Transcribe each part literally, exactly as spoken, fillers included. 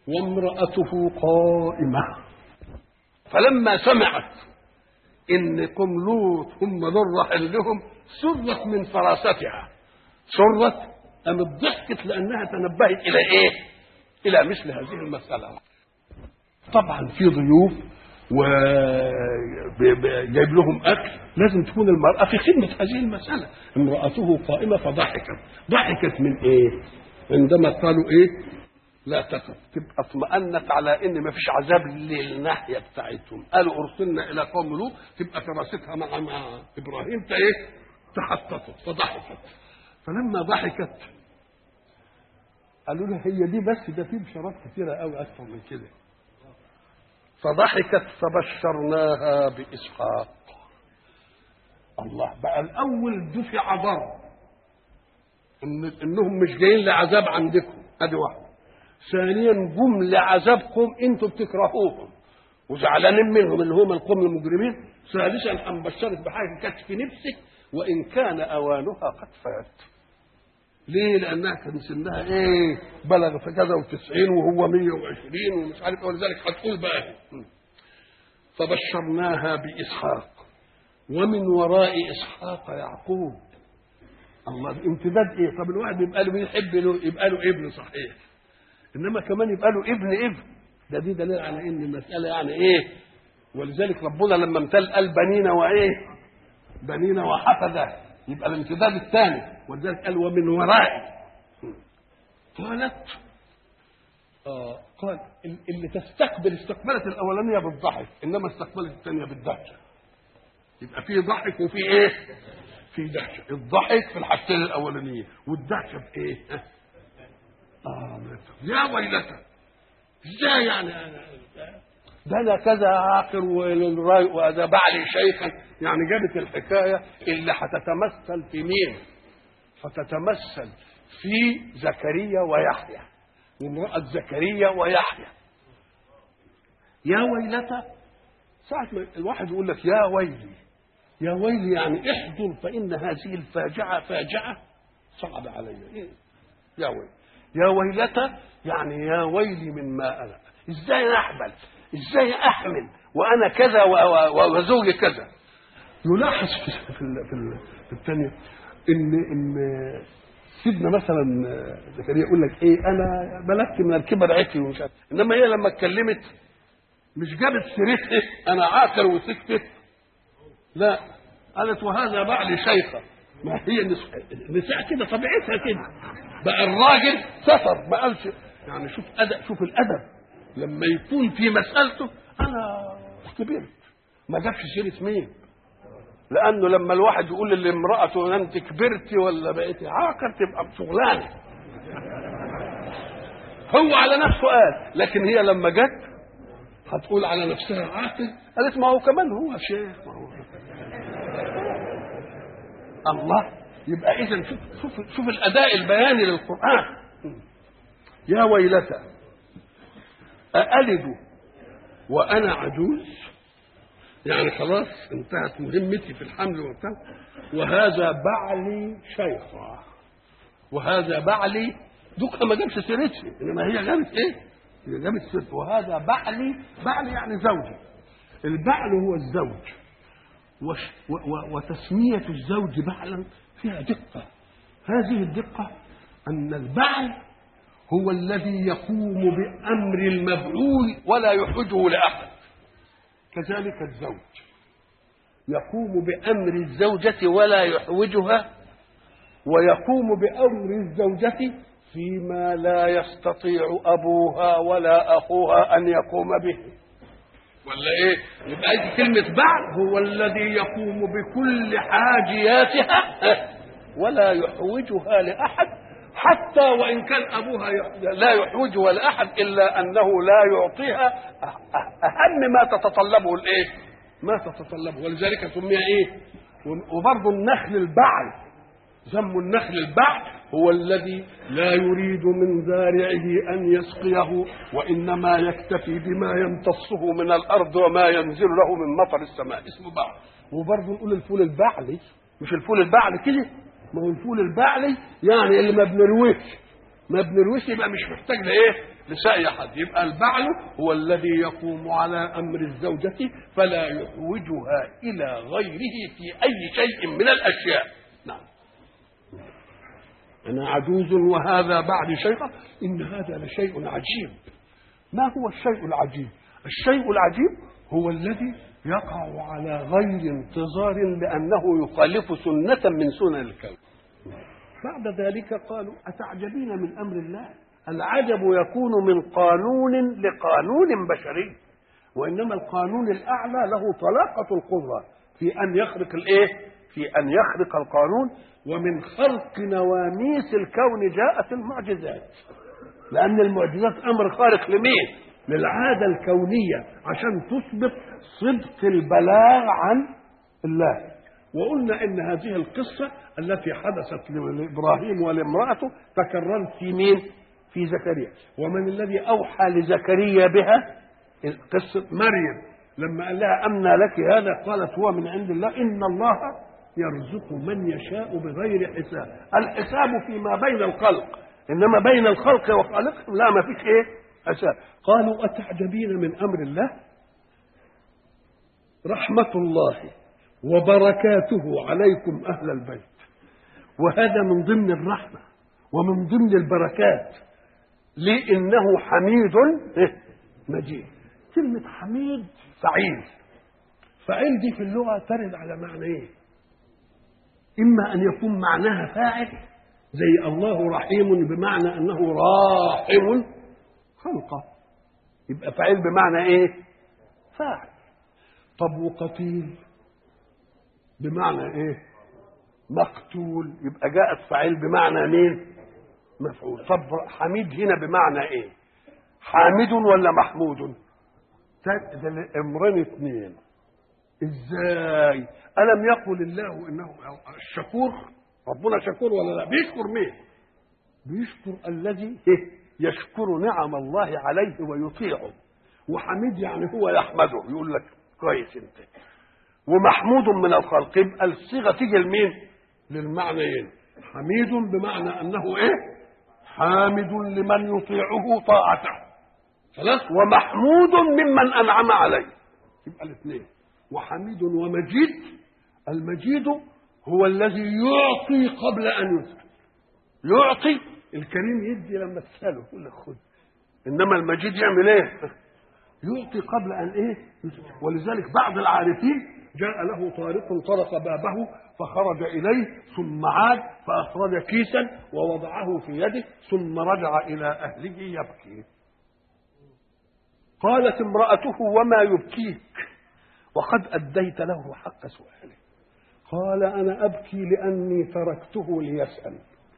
وامرأته قائمة. فلما سمعت إن قوم لوط هم دول راحل لهم سرت من فراستها، سرت قامت ضحكت لأنها تنبهت إلى إيه؟ إلى مثل هذه المسألة. طبعا في ضيوف وجايب لهم أكل، لازم تكون المرأة في خدمة هذه المسألة. امرأته قائمة فضحكت. ضحكت من إيه؟ عندما قالوا إيه؟ لا تخف، تبقى اطمأنت على ان ما فيش عذاب للناحيه بتاعتهم. قالوا ارسلنا الى قوم لوط، تبقى فراستها مع مع ابراهيم ايه؟ تحطت فضحكت. فلما ضحكت قالوا لها هي دي بس؟ ده في بشارات كثيره قوي اكثر من كده. فضحكت فبشرناها باسحاق. الله بقى الاول دفع ضرب إن انهم مش جايين لعذاب عندكم، ادي واحده. ثانيا جم لعذابكم انتم بتكرهوهم وزعلانين منهم اللي هم القوم المجرمين. ثالثا هنبشرك بحاجه كانت في نفسك وان كان اوانها قد فات. ليه؟ لانها كان سنها ايه؟ بلغ في كذا وتسعين وهو مية وعشرين ومش عارف، ولذلك هتقول بقى فبشرناها باسحاق ومن وراء اسحاق يعقوب. الله، امتداد ايه؟ طب الواحد يبقى له يحب له يبقى له ابن صحيح، انما كمان يبقى له ابن ابن، ده دي دليل على ان المساله يعني ايه. ولذلك ربنا لما امتل قال بنينا وايه؟ بنينا وحفظه، يبقى الامتداد الثاني. ولذلك قال ومن ورائي. قالت اه قال اللي تستقبل استقبلت الاولانيه بالضحك، انما استقبلت الثانيه بالدهشه. يبقى في ضحك وفي ايه؟ في دهشه. الضحك في الحاجتين الاولانيه والدهشه في ايه؟ آه يا ويلتى، ازاي يعني ده انا كذا عاقر وهذا بعلي شيخا، يعني جابت الحكايه اللي هتتمثل في مين؟ هتتمثل في زكريا ويحيى وامراه زكريا ويحيى. يا ويلتى، ساعه ما الواحد يقول لك يا ويلي يا ويلي يعني احضر فان هذه الفاجعه فاجعه صعب علي. إيه؟ يا ويلي يا ويلتى يعني يا ويلي مما انا، ازاي احمل، ازاي احمل وانا كذا وزوجي كذا. يلاحظ في في في, في الثانيه ان ان سيدنا مثلا زكريا يقول لك ايه؟ انا بلغت من الكبر عتي ومش عارف، انما هي لما اتكلمت مش جابت سيرتها انا عاقر وسكتت، لا قالت وهذا بعلي شيخه. ما هي نساء كده طبيعتها كده. بقى الراجل ستر ما قالش، يعني شوف أدب، شوف الادب لما يكون في مسالته انا كبرت ما جابش سيره مين. لانه لما الواحد يقول لامراته انت كبرتي ولا بقيتي عاقر تبقى بشغلانه، هو على نفسه قال، لكن هي لما جت هتقول على نفسها عاقل، قالت ما هو كمان هو شيخ. ما هو الله. يبقى اذا شوف شوف شوف الاداء البياني للقران. يا ويلتى أألد وانا عجوز، يعني خلاص انتهت مهمتي في الحمل وبتاع، وهذا بعلي شيخا، وهذا بعلي دوكها ما جابش سيرتي، انما هي جابت ايه؟ هي جابت سيرتي وهذا بعلي. بعلي يعني زوجي. البعل هو الزوج، وتسمية الزوج بعلا فيها دقة. هذه الدقة أن البعل هو الذي يقوم بأمر المبعول ولا يحوجه لأحد، كذلك الزوج يقوم بأمر الزوجة ولا يحوجها، ويقوم بأمر الزوجة فيما لا يستطيع أبوها ولا أخوها أن يقوم به. ولا ايه؟ يبقى كلمة بعل هو الذي يقوم بكل حاجياتها ولا يحوجها لأحد، حتى وإن كان أبوها لا يحوجها لأحد إلا أنه لا يعطيها أهم ما تتطلبه الإيه؟ ما تتطلبه. ولذلك سمي إيه؟ وبرضه النخل البعل، ذم النخل البعل هو الذي لا يريد من زارعه أن يسقيه، وإنما يكتفي بما يمتصه من الأرض وما ينزل له من مطر السماء، اسمه بعل. وبرضه نقول الفول البعلي، مش الفول البعلي كده، ما هو الفول البعلي يعني اللي ما بنرويش ما بنرويش يبقى مش محتاج لايه؟ لسعي أحد. يبقى البعل هو الذي يقوم على أمر الزوجة فلا يحوجها إلى غيره في أي شيء من الأشياء. نعم. أنا عجوز وهذا بعد شيخة، إن هذا لشيء عجيب. ما هو الشيء العجيب؟ الشيء العجيب هو الذي يقع على غير انتظار لأنه يخالف سنة من سنن الكون. بعد ذلك قالوا أتعجبين من أمر الله؟ العجب يكون من قانون لقانون بشري، وإنما القانون الأعلى له طلاقة القدرة في أن يخرق الإيه؟ في أن يخرق القانون. ومن خلق نواميس الكون جاءت المعجزات، لأن المعجزات أمر خارق لمين؟ للعادة الكونية، عشان تثبت صدق البلاغ عن الله. وقلنا إن هذه القصة التي حدثت لإبراهيم ولامرأته تكررت في مين؟ في زكريا. ومن الذي أوحى لزكريا بها؟ قصة مريم لما قال لها أمنى لك هذا؟ قالت هو من عند الله، إن الله يرزق من يشاء بغير حساب. الحساب فيما بين الخلق، إنما بين الخلق وخالقهم لا، ما فيش إيه حساب. قالوا أتعجبين من أمر الله؟ رحمة الله وبركاته عليكم أهل البيت. وهذا من ضمن الرحمة ومن ضمن البركات، لأنه حميد مجيد. كلمة حميد فعيل. فعيل دي في اللغة ترد على معنى إيه؟ إما أن يكون معناها فاعل زي الله رحيم بمعنى أنه راحم خلقه، يبقى فاعل بمعنى إيه؟ فاعل. طب وقتيل بمعنى إيه؟ مقتول، يبقى جاءت فاعل بمعنى مين؟ مفعول. طب حميد هنا بمعنى إيه؟ حامد ولا محمود؟ ده الأمرين اثنين. ازاي؟ ألم يقل الله إنه الشكور؟ ربنا شكور ولا لا؟ بيشكر مين؟ بيشكر الذي يشكر نعم الله عليه ويطيعه. وحميد يعني هو يحمده، يقول لك كويس انت. ومحمود من الخلق، يبقى الصيغة تيجي لمين؟ للمعنيين. حميد بمعنى أنه إيه؟ حامد لمن يطيعه طاعته، خلاص. ومحمود ممن أنعم عليه، يبقى الاثنين. وحميد ومجيد. المجيد هو الذي يعطي قبل أن يسأل. يعطي، الكريم يدي لما تسأله يقول لك خذ. إنما المجيد يعمل إيه؟ يعطي قبل أن إيه؟ يسأل. ولذلك بعض العارفين جاء له طارق طرق بابه فخرج إليه ثم عاد فأخرج كيسا ووضعه في يده ثم رجع إلى أهله يبكي. قالت امرأته وما يبكيك وقد أديت له حق سؤاله؟ قال أنا أبكي لأني تركته ليسأل.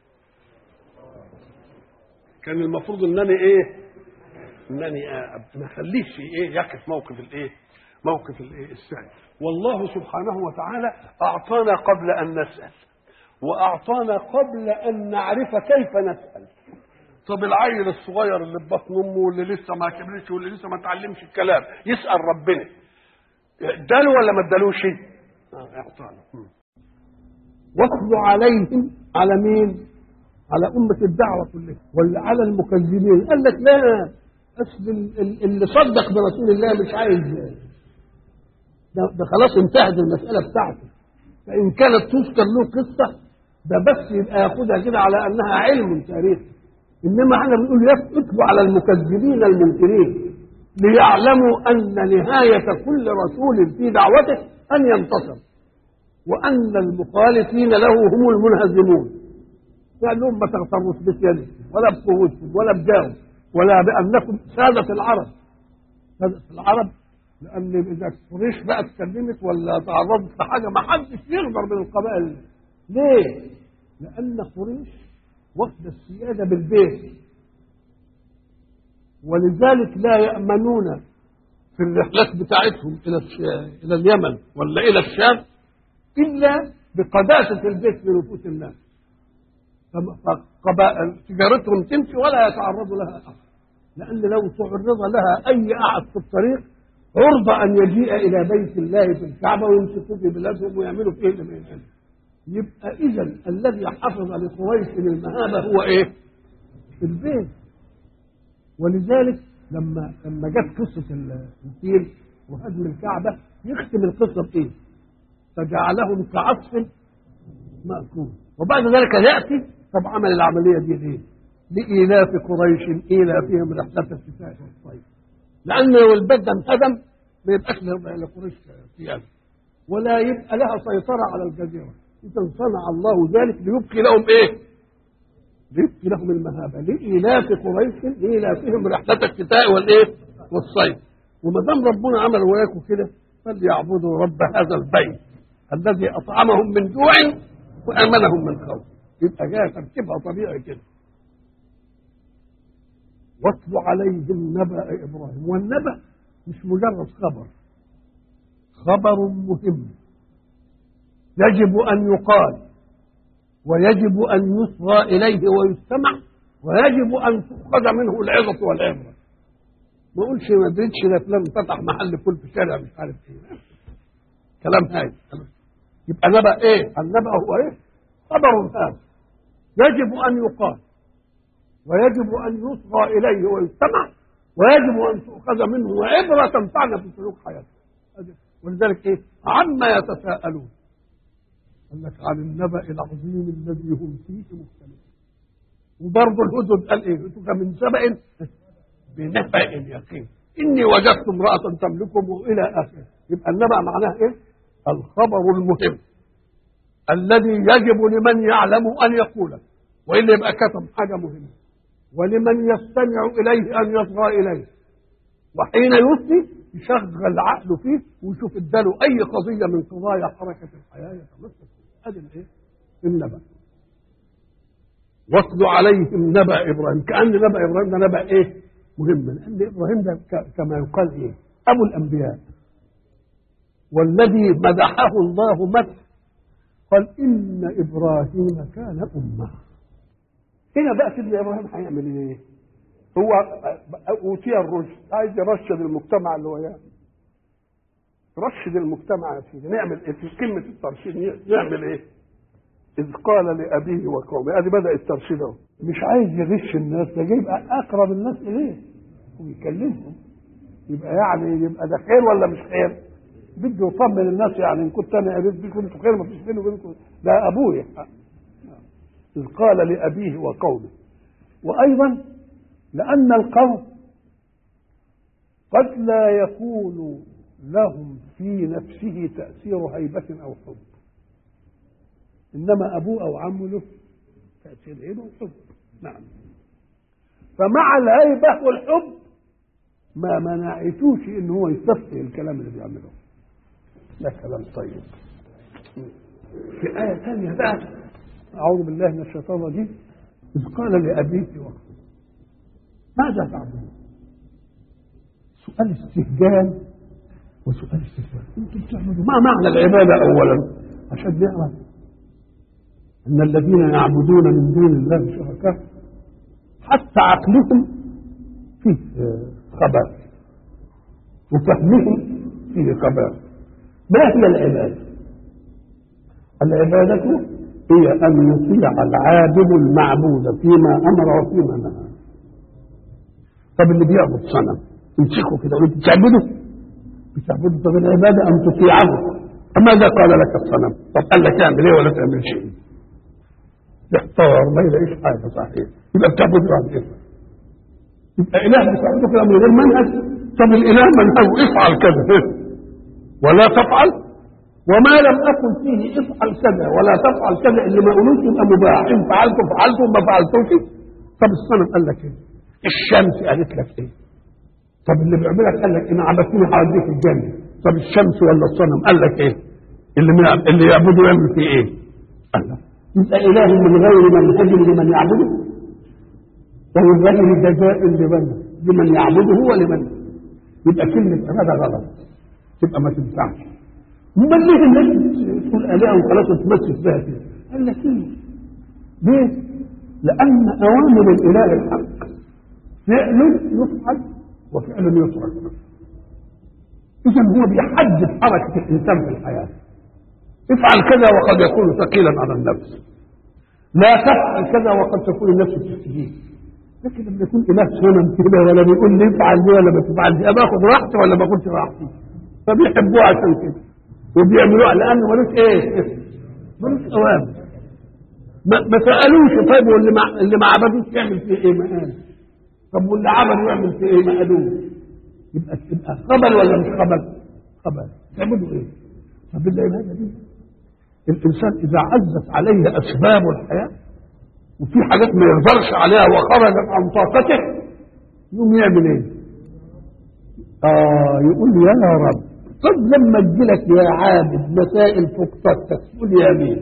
كان المفروض أنني إيه؟ أنني ما خليش في إيه يقف موقف الإيه؟ موقف الإيه؟ السؤال. والله سبحانه وتعالى أعطانا قبل أن نسأل، وأعطانا قبل أن نعرف كيف نسأل. طب العيل الصغير اللي في بطن أمه واللي لسه ما كبرش واللي لسه ما تعلمش الكلام يسأل ربنا، اداله ولا ما ادالوش؟ اه اعطانا. واتل عليهم على مين؟ على أمة الدعوة كلها ولا على المكذبين؟ قال لك لا، أصل اللي صدق برسول الله مش عايز ده, ده خلاص انتهت المسألة بتاعته. فإن كانت تذكر له قصة ده بس يبقى ياخدها كده على أنها علم تاريخي. إنما احنا بنقول اتلوا على المكذبين المنكرين ليعلموا أن نهاية كل رسول في دعوته أن ينتصر، وأن المخالفين له هم المنهزمون. قال لهم ما تغتروش بسيادة ولا بقوتكم ولا بجاهكم ولا بأنكم سادة العرب. سادة العرب لأن إذا قريش بقى اتكلمت ولا تعرضت لحاجة ما حدش يغدر من القبائل. ليه؟ لأن قريش واخد السيادة بالبيت، ولذلك لا يأمنون في الرحلات بتاعتهم إلى إلى اليمن ولا إلى الشام إلا بقداسة البيت في نفوس الناس. فقبائل تجارتهم تمشي ولا يتعرضوا لها أحد، لأن لو تعرض لها أي أحد في الطريق عرض أن يجيء إلى بيت الله في الكعبة ويمسكوا في بلادهم ويعملوا فيه اللي ما يعملوا. يبقى إذا الذي حفظ لقريش المهابة هو إيه؟ البيت. ولذلك لما لما جت قصه الفيل وهدم الكعبه يختم القصه بايه؟ فجعلهم كعصف مأكول. وبعد ذلك ياتي طب عمل العمليه دي ليه؟ لإيلاف قريش إيلافهم رحلة الشتاء والصيف. لأن لو البلد انهدم ما يبقاش لقريش ثياب ولا يبقى لها سيطرة على الجزيرة. إذا صنع الله ذلك ليبقي لهم إيه؟ ليبقي لهم المهابة لإيلاف قريش إيلافهم رحلة الشتاء والإيه؟ والصيف. وما دام ربنا عمل وياكم كده فليعبدوا رب هذا البيت الذي أطعمهم من جوع وآمنهم من خوف. يبقى جاء ترتيبها طبيعي كده. واتل عليهم نبأ إبراهيم. والنبأ مش مجرد خبر، خبر مهم يجب أن يقال ويجب أن يصغى إليه ويستمع ويجب أن تؤخذ منه العظة والعبرة. ما أقولش ما ادريتش ده فلان فتح محل فول في الشارع مش عارف إيه كلام هاي. يبقى نبأ إيه؟ النبأ هو إيه؟ خبر هام يجب أن يقال ويجب أن يصغى إليه ويستمع ويجب أن تؤخذ منه عبرة تنفعنا في سلوك حياتنا. ولذلك إيه؟ عما يتساءلون. قال لك عن النبأ العظيم الذي هم فيه مختلفون. وبرضه الهدهد قال إيه؟ من سبأ بنبأ يقين إني وجدت امرأة تملكهم وإلى آخره. يبقى النبأ معناه إيه؟ الخبر المهم الذي يجب لمن يعلم أن يقوله وإلا يبقى كتم حاجة مهمة ولمن يستمع إليه أن يصغى إليه وحين يفتي يشغل عقله فيه ويشوف اداله أي قضية من قضايا حركة الحياة يتمسك فيه. هذا الإيه؟ النبأ. واتل عليهم نبأ إبراهيم. كأن نبأ إبراهيم ده نبأ إيه؟ مهم. لأن إبراهيم ده كما يقال إيه؟ أبو الأنبياء والذي مدحه الله مدح قال إن إبراهيم كان أمة. هنا بقى سيدنا إبراهيم هيعمل إيه؟ هو أوتي الرشد عايز يرشد المجتمع اللي هو يعني رشد المجتمع يا سيدي. نعمل إيه في كلمة الترشيد؟ نعمل إيه؟ إذ قال لأبيه وقومه. أدي بدأ الترشيد أهو. مش عايز يغش الناس ده جاي يبقى أقرب الناس إليه ويكلمهم. يبقى يعني يبقى ده خير ولا مش خير؟ بده يطمن الناس يعني إن كنت أنا قريت بكم أنتوا خير ما فيش بيني وبينكم. ده أبويا. إذ قال لأبيه وقومه. وأيضا لأن القوم قد لا يكون لهم في نفسه تأثير هيبة أو حب إنما أبوه أو عمه له تأثير هيبة وحب. نعم. فمع الهيبة والحب ما منعتوش إن هو يستفسر الكلام اللي بيعمله. ده كلام طيب. في آية ثانية بقى أعوذ بالله من الشيطان الرجيم. إذ قال لأبيه وقومه ماذا تعبدون؟ سؤال استهجان وسؤال استفهام. انتم بتعبدوا ما معنى العبادة أولا عشان نعرف أن الذين يعبدون من دون الله شركاء حتى عقلهم فيه خبر وفهمهم فيه خبر. ما هي العبادة؟ العبادة هي أن يطيع العابد المعبود فيما أمر وفيما نهى. طب اللي بيعبد صنم يمسكه كده وانت بتعبده بتعبده. طب العبادة أن تطيعه. فماذا قال لك الصنم؟ طب قال لك اعمل ايه ولا تعمل شيء؟ يحتار ما يلاقيش حاجة صحيح. يبقى بتعبده عن ايه؟ يبقى إله بتعبده كده من غير منهج. طب الإله منهج افعل كذا ولا تفعل وما لم أكن فيه افعل كذا ولا تفعل كذا اللي ما قلوش يبقى مباح. إن فعلته فعلته وما فعلتوش. طب الصنم قال لك ايه؟ الشمس قالت لك ايه؟ طب اللي بيعملك قال لك ان عبدتني هوديك الجنه. طب الشمس ولا الصنم قال لك ايه؟ اللي من اللي يعبده يعمل فيه ايه؟ قال لك يبقى اله من غير منهج لمن يعبده ومن غير جزاء لمن لمن يعبده ولمن. يبقى كلمه عباده غلط تبقى ما تنفعش. امال ليه الناس تقول الهه وخلاص تتمسك بها كده؟ قال لك ايه؟ ليه؟ لان اوامر الاله الحق فعل يفعل وفعل يترك. إذا هو بيحدد حركة الإنسان في الحياة. افعل كذا وقد يكون ثقيلا على النفس. لا تفعل كذا وقد تكون النفس تستجيب. لكن لما يكون اله صنم كده ولا بيقول لي افعل دي ولا ما تفعل دي، باخد راحتي ولا ما باخدش راحتي؟ فبيحبوه عشان كده وبيعملوها لانه ملوش ايه؟ ملوش اوامر. ما, ما سالوش طيب واللي ما اللي ما عبدوش يعمل فيه ايه؟ ما قال. طب واللي عبده يعمل فيه ايه؟ ما قالوش. يبقى تبقى خبل ولا مش خبل؟ خبل. تعملوا ايه؟ طب العباده دي الانسان اذا عزت عليه اسباب الحياه وفي حاجات ما يقدرش عليها وخرجت عن طاقته يقوم يعمل ايه؟ اه يقول يا رب. طب لما تجيلك يا عابد مسائل فوق طاقتك تقول يا مين؟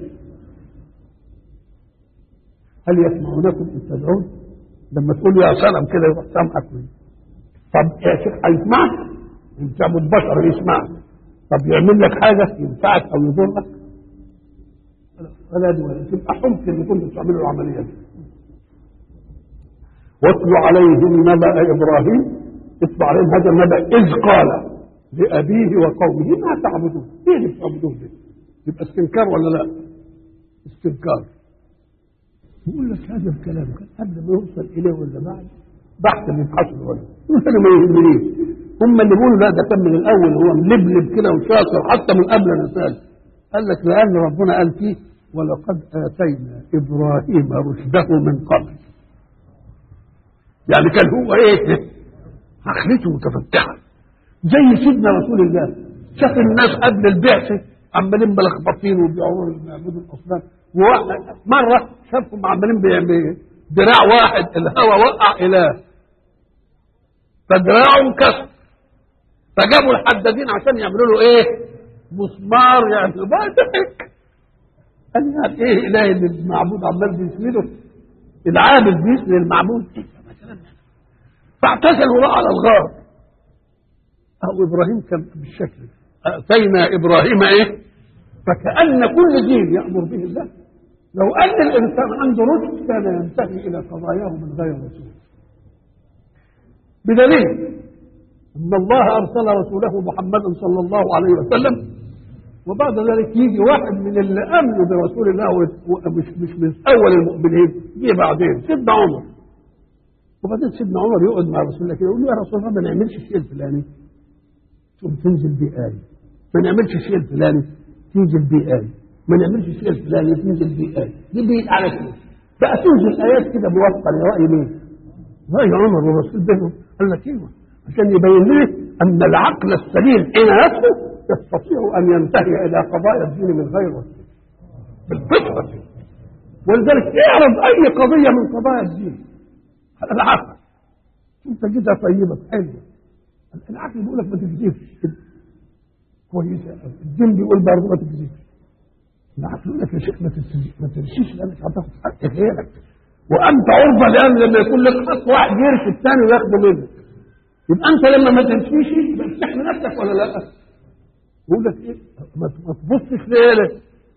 هل يسمعونكم ان تدعون؟ لما تقول يا صنم كده يروح سامعك. طب يا شيخ هيسمعك؟ انت ابو البشر يسمعك. طب يعمل لك حاجه ينفعك او يضرك؟ ولا دي ولا تبقى حمق اللي كنتوا بتعملوا العمليه دي. واتلو عليهم نبأ ابراهيم. اتلو عليهم هذا النبأ اذ قال لابيه وقومه ما تعبدون. ايه اللي بتعبدون ده؟ يبقى استنكار ولا لا؟ استنكار. يقول لك هذا الكلام كان قبل ما يوصل اليه ولا بعد؟ بحث بيبحثوا العلماء. يقول انا ما يهمنيش. هم اللي بيقولوا لا ده كان من الاول هو ملبلب كده وشاطر حتى من قبل الرساله. قال لك لان ربنا قال فيه ولقد اتينا ابراهيم رشده من قبل. يعني كان هو ايه؟ عقلته متفتحه زي سيدنا رسول الله. شاف الناس قبل البعثه عمالين ملخبطين وبيعبدوا بيعبدوا الاصنام، ومره شافهم عمالين بيعملوا دراع واحد الهوى وقع اله فدراعه انكسر فجابوا الحدادين عشان يعملوا له ايه؟ مسمار. يعني بقى ضحك. قال يعني ايه اله اللي المعبود عمال بيسنده؟ العابد بيسند المعبود. فاعتزلوا بقى على الغار. او ابراهيم كان بالشكل اتينا ابراهيم ايه؟ فكأن كل دين يأمر به الله. لو ان الانسان عنده رشد كان ينتهي الى قضاياه من غير رسول. بدليل ان الله ارسل رسوله محمدا صلى الله عليه وسلم وبعد ذلك يجي واحد من اللي امنوا برسول الله ومش مش من اول المؤمنين يجي بعدين سيدنا عمر. وبعدين سيدنا عمر يقعد مع رسول الله كده يقول له يا رسول الله ما نعملش الشيء الفلاني ثم تنزل بيه آية. ما نعملش الشيء الفلاني تنزل بيه آية. ما نعملش الشيء الفلاني تنزل بيه آية. دي دي على كده. بقى تنزل آيات كده موفقة لرأي مين؟ رأي عمر والرسول بينهم. قال لك ايوه عشان يبين لي ان العقل السليم حين يدخل يستطيع ان ينتهي الى قضايا الدين من غير وسيله بالفطره. ولذلك اعرض اي قضيه من قضايا الدين على العقل. انت كده طيبه حلوه. العقل بيقول لك ما تكذبش كويسه. الدين بيقول برضه ما تكذبش. العقل يقول لك يا شيخ ما تمشيش لانك هتاخد حق غيرك وانت عرضه لان لما يكون لك حق واحد يرث الثاني وياخده منك. يبقى انت لما ما تمشيش يبقى تحمي نفسك ولا لا؟ يقول لك ايه؟ ما تبصش ليه؟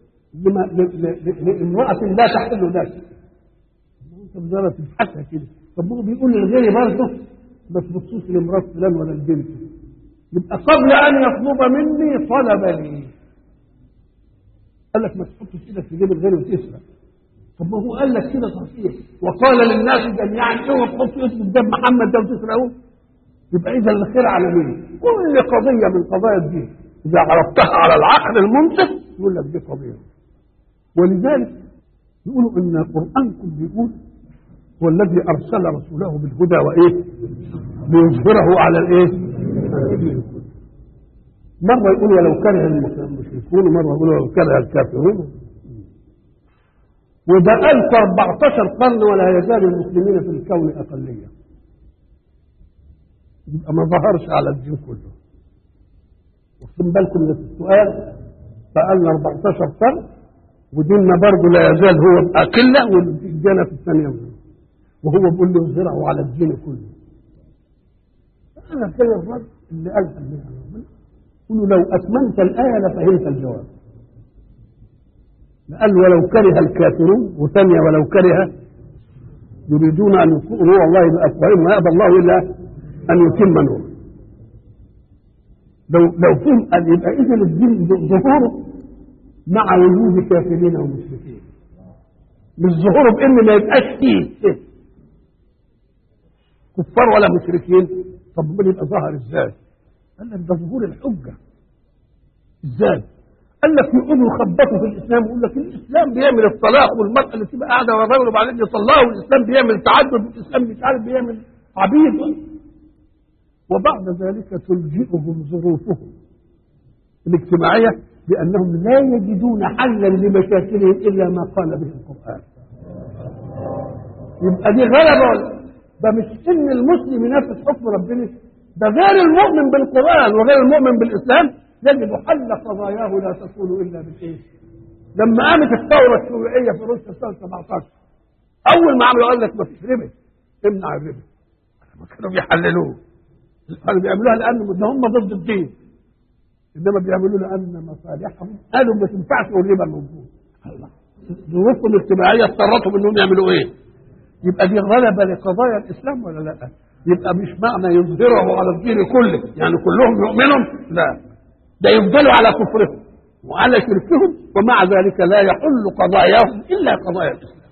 لامرأة لا تحل لك. انت بزارة تبحثها كده. طب هو بيقول للغير برضه ما تبصوش لامرأة فلان ولا البنت. يبقى قبل ان يطلب مني طلب لي. قال لك ما تحطش ايدك في جيب الغير وتسرق. طب ما هو قال لك كده صحيح وقال للناس جميعا اوعوا تحطوا ايدكم قدام محمد ده وتسرقوه. يبقى اذا الخير على مين؟ كل قضيه من قضايا الدين اذا عرفتها على العقل المنصف يقول لك دي قضيه. ولذلك يقولوا ان قرانكم بيقول هو الذي ارسل رسوله بالهدى وايه؟ ليظهره على الايه؟ مره يقول ولو كره المشركون مره يقول ولو كره الكافرون. وده ألف وأربعتاشر قرن ولا يزال المسلمين في الكون اقليه. يبقى ما ظهرش على الدين كله. واخدين بالكم من السؤال؟ بقالنا أربعتاشر قرن وديننا برضه لا يزال هو أقلة والجنة في الثانية وهو بيقول له يظهره على الدين كله. أنا كده الرد اللي قالها لنا ربنا قولوا لو أتممت الآية لفهمت الجواب. قال ولو كره الكافرون وثانية ولو كره يريدون أن يكونوا نور الله بأفواههم ويأبى الله إلا أن يتم نوره. لو لو فهم أن يبقى إذن الدين ظهوره مع وجود كافرين ومشركين. مش ظهوره بإن ما يبقاش فيه كفار ولا مشركين. طب امال يبقى ظهر ازاي؟ قال لك ده ظهور الحجه. ازاي؟ قال لك يقولوا يخبطوا في الاسلام ويقول لك الاسلام بيعمل الطلاق والمراه اللي تبقى قاعده ورا الراجل وبعدين يطلقها، والاسلام بيعمل تعدد، والاسلام مش عارف بيعمل عبيد. وبعد ذلك تلجئهم ظروفهم الاجتماعيه بانهم لا يجدون حلا لمشاكلهم الا ما قال به القران. يبقى دي غلبه ولا ده؟ مش ان المسلم ينفذ حكم ربنا، ده غير المؤمن بالقران وغير المؤمن بالاسلام يجد حل قضاياه لا تكون الا بالايه؟ لما قامت الثوره الشيوعيه في روسيا سنه سبعتاشر، اول ما عملوا قال لك ما فيش ربا، امنع الربا. ما كانوا بيحللوه، كانوا بيعملوها لان هم ضد الدين، انما بيعملوا لان مصالحهم قالوا ما تنفعش والربا موجود. الله، ظروفهم الاجتماعيه اضطرتهم انهم يعملوا ايه؟ يبقى دي غلبه لقضايا الاسلام ولا لا؟ يبقى مش معنى يظهره على الدين كله يعني كلهم يؤمنون، لا، ده يفضلوا على كفرهم وعلى شركهم، ومع ذلك لا يحل قضاياهم الا قضايا الاسلام.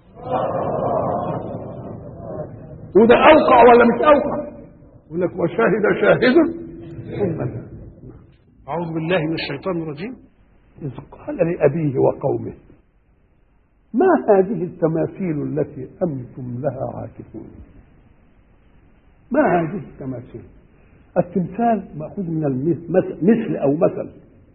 وده اوقع ولا مش اوقع؟ يقول لك وشاهد شاهد ثم لا. اعوذ بالله من الشيطان الرجيم. اذ قال لابيه وقومه ما هذه التماثيل التي انتم لها عاكفون؟ ما هذه التماثيل؟ التمثال مأخوذ من المثل، مثل أو مثل،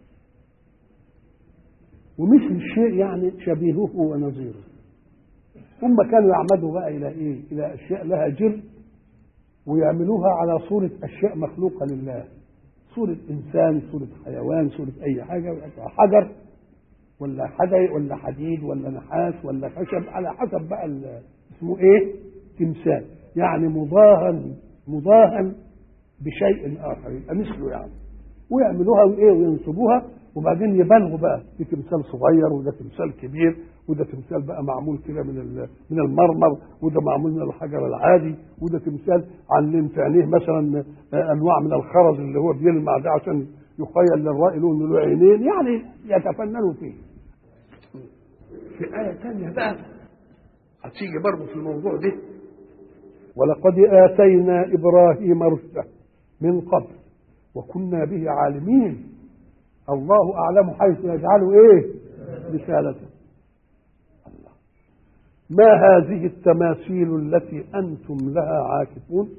ومثل الشيء يعني شبيهه ونظيره. هم كانوا يعمدوا بقى إلى إيه؟ إلى أشياء لها جلد ويعملوها على صورة أشياء مخلوقة لله، صورة إنسان، صورة حيوان، صورة أي حاجة، حجر ولا حديد ولا حديد ولا نحاس ولا خشب، على حسب بقى اسمه إيه؟ تمثال، يعني مضاهن مضاهن بشيء اخر يبقى مثله يعني، ويعملوها وايه وينصبوها، وبعدين يبالغوا بقى في تمثال صغير وده تمثال كبير وده تمثال بقى معمول كده من من المرمر وده معمول من الحجر العادي وده تمثال عاملين في عينيه مثلا انواع من الخرز اللي هو بيلمع ده عشان يخيل للرائي له انه له عينين، يعني يتفننوا فيه. في آية ثانية بقى هتيجي برضه في الموضوع ده، ولقد آتينا إبراهيم رشده من قبل وكنا به عالمين الله أعلم حيث يجعل إيه رسالته. الله، ما هذه التماثيل التي أنتم لها عاكفون؟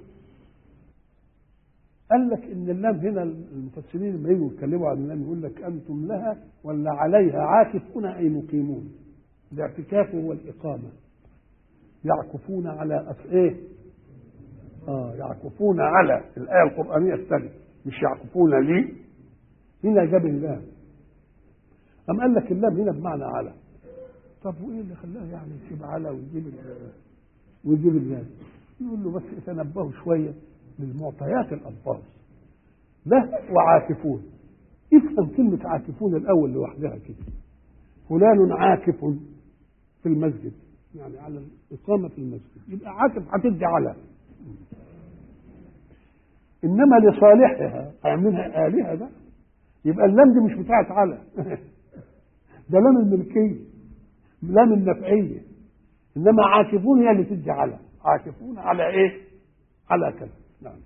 قال لك إن اللام هنا المفسرين لما يجوا يتكلموا عن اللام يقول لك أنتم لها ولا عليها عاكفون أي مقيمون. الاعتكاف هو الإقامة، يعكفون على أف إيه؟ آه يعكفون على الآية القرآنية الثانية، مش يعكفون لي. هنا جاب اللام، أم قال لك اللام هنا بمعنى على. طب وإيه اللي خلاه يعني يسيب على ويجيب ويجيب اللام؟ يقول له بس تنبهوا شوية للمعطيات الألفاظ. لا وعاكفون، افهم كلمة عاكفون الأول لوحدها كده. فلان عاكف في المسجد يعني على الإقامة في المسجد، يبقى عاكف هتدي على. إنما لصالحها أعملها آلهة ده، يبقى اللام دي مش بتاعت على ده لام الملكية، لام النفعية. إنما عاكفون هي اللي تدي على، عاكفون على إيه؟ على كذا. نعم.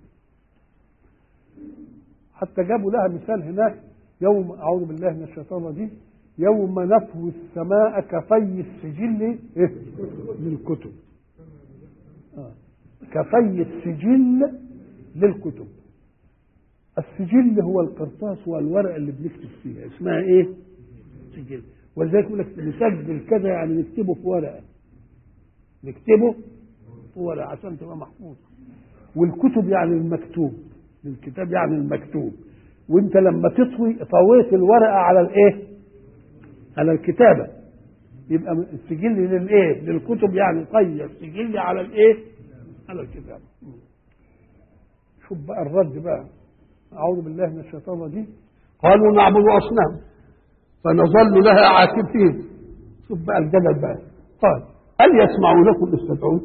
حتى جابوا لها مثال هناك، يوم أعوذ بالله من الشيطان الرجيم، يوم نطوي السماء كفي السجل للكتب. آه. كفي السجل للكتب. السجل هو القرطاس والورق اللي بنكتب فيها، اسمها ايه؟ سجل. ولذلك يقول لك نسجل كذا يعني نكتبه في ورقه، نكتبه في ورقه عشان تبقى محفوظ. والكتب يعني المكتوب، الكتاب يعني المكتوب. وانت لما تطوي طويت الورقه على الايه؟ على الكتابه، يبقى السجل للايه؟ للكتب، يعني طي السجل على الايه؟ على الكتابه. شوف بقى الرد بقى، أعوذ بالله من الشيطان الرجيم. قالوا نعبد أصنام فنظل لها عاكفين. شوف بقى الجدل بقى. قال هل يسمعونكم إذ تدعون؟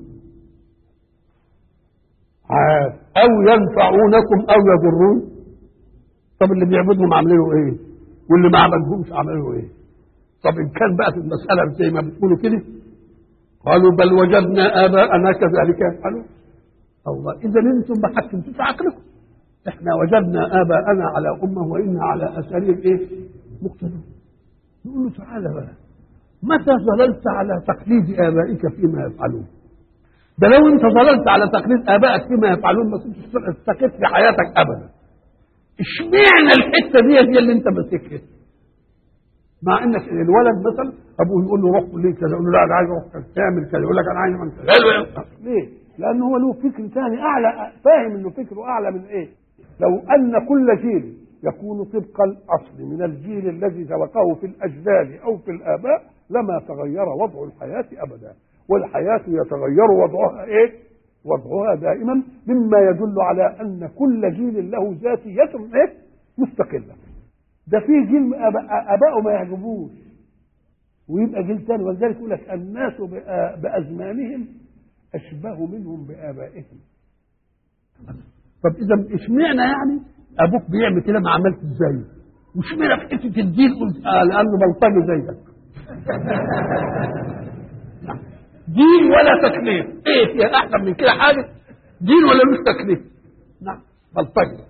أو ينفعونكم أو يضرون؟ طب اللي بيعبدهم عاملينه إيه؟ واللي ما عبدهمش عاملينه إيه؟ طب إن كان بقى في المسألة زي ما بتقولوا كده، قالوا بل وجدنا آباءنا كذلك يفعلون. الله إذا أنتم ما حكمتوش عقلكم. إحنا وجدنا آباءنا على أمة وإنا على أساليب إيه؟ مقتدون. نقول له تعالى بقى، متى ظللت على تقليد آبائك فيما يفعلون؟ ده لو أنت ظللت على تقليد آبائك فيما يفعلون ما كنتش استقيت في حياتك أبدا. اشمعنى الحتة دي هي اللي أنت ماسكها؟ مع انك الولد مثلا ابوه يقول له روح ليه كذا، يقول له لا انا عايز اروح كذا، تعمل كذا، يقول لك انا عايز اعمل كذا. ليه؟ لانه هو له فكر ثاني اعلى، فاهم انه فكره اعلى من ايه؟ لو ان كل جيل يكون طبق الاصل من الجيل الذي سبقه في الاجداد او في الاباء لما تغير وضع الحياه ابدا، والحياه يتغير وضعها ايه؟ وضعها دائما، مما يدل على ان كل جيل له ذاتيه ايه؟ مستقله. ده في جيل ابائه ما يعجبوش ويبقى جيل ثاني، ولذلك يقول لك الناس بازمانهم اشبه منهم بابائهم. طب اذا اشمعنى يعني ابوك بيعمل كده ما عملت ازاي؟ واشمعنى في حته الدين قلت آه لانه بلطجي زيك؟ دين ولا تكليف، ايه فيها احسن من كده حاجه؟ دين ولا مش تكليف؟ نعم بلطجي.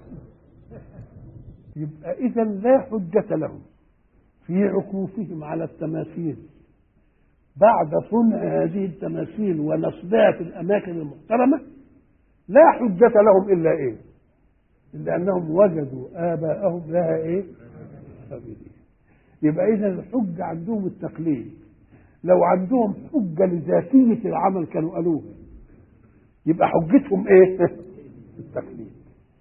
يبقى إذا لا حجة لهم في عكوفهم على التماثيل بعد صنع هذه التماثيل ونصبها في الأماكن المحترمة. لا حجة لهم إلا إيه؟ إلا أنهم وجدوا آباءهم لها إيه؟ سبيلين. يبقى إذا الحجة عندهم التقليد. لو عندهم حجة لذاتية العمل كانوا قالوها، يبقى حجتهم إيه؟ التقليد.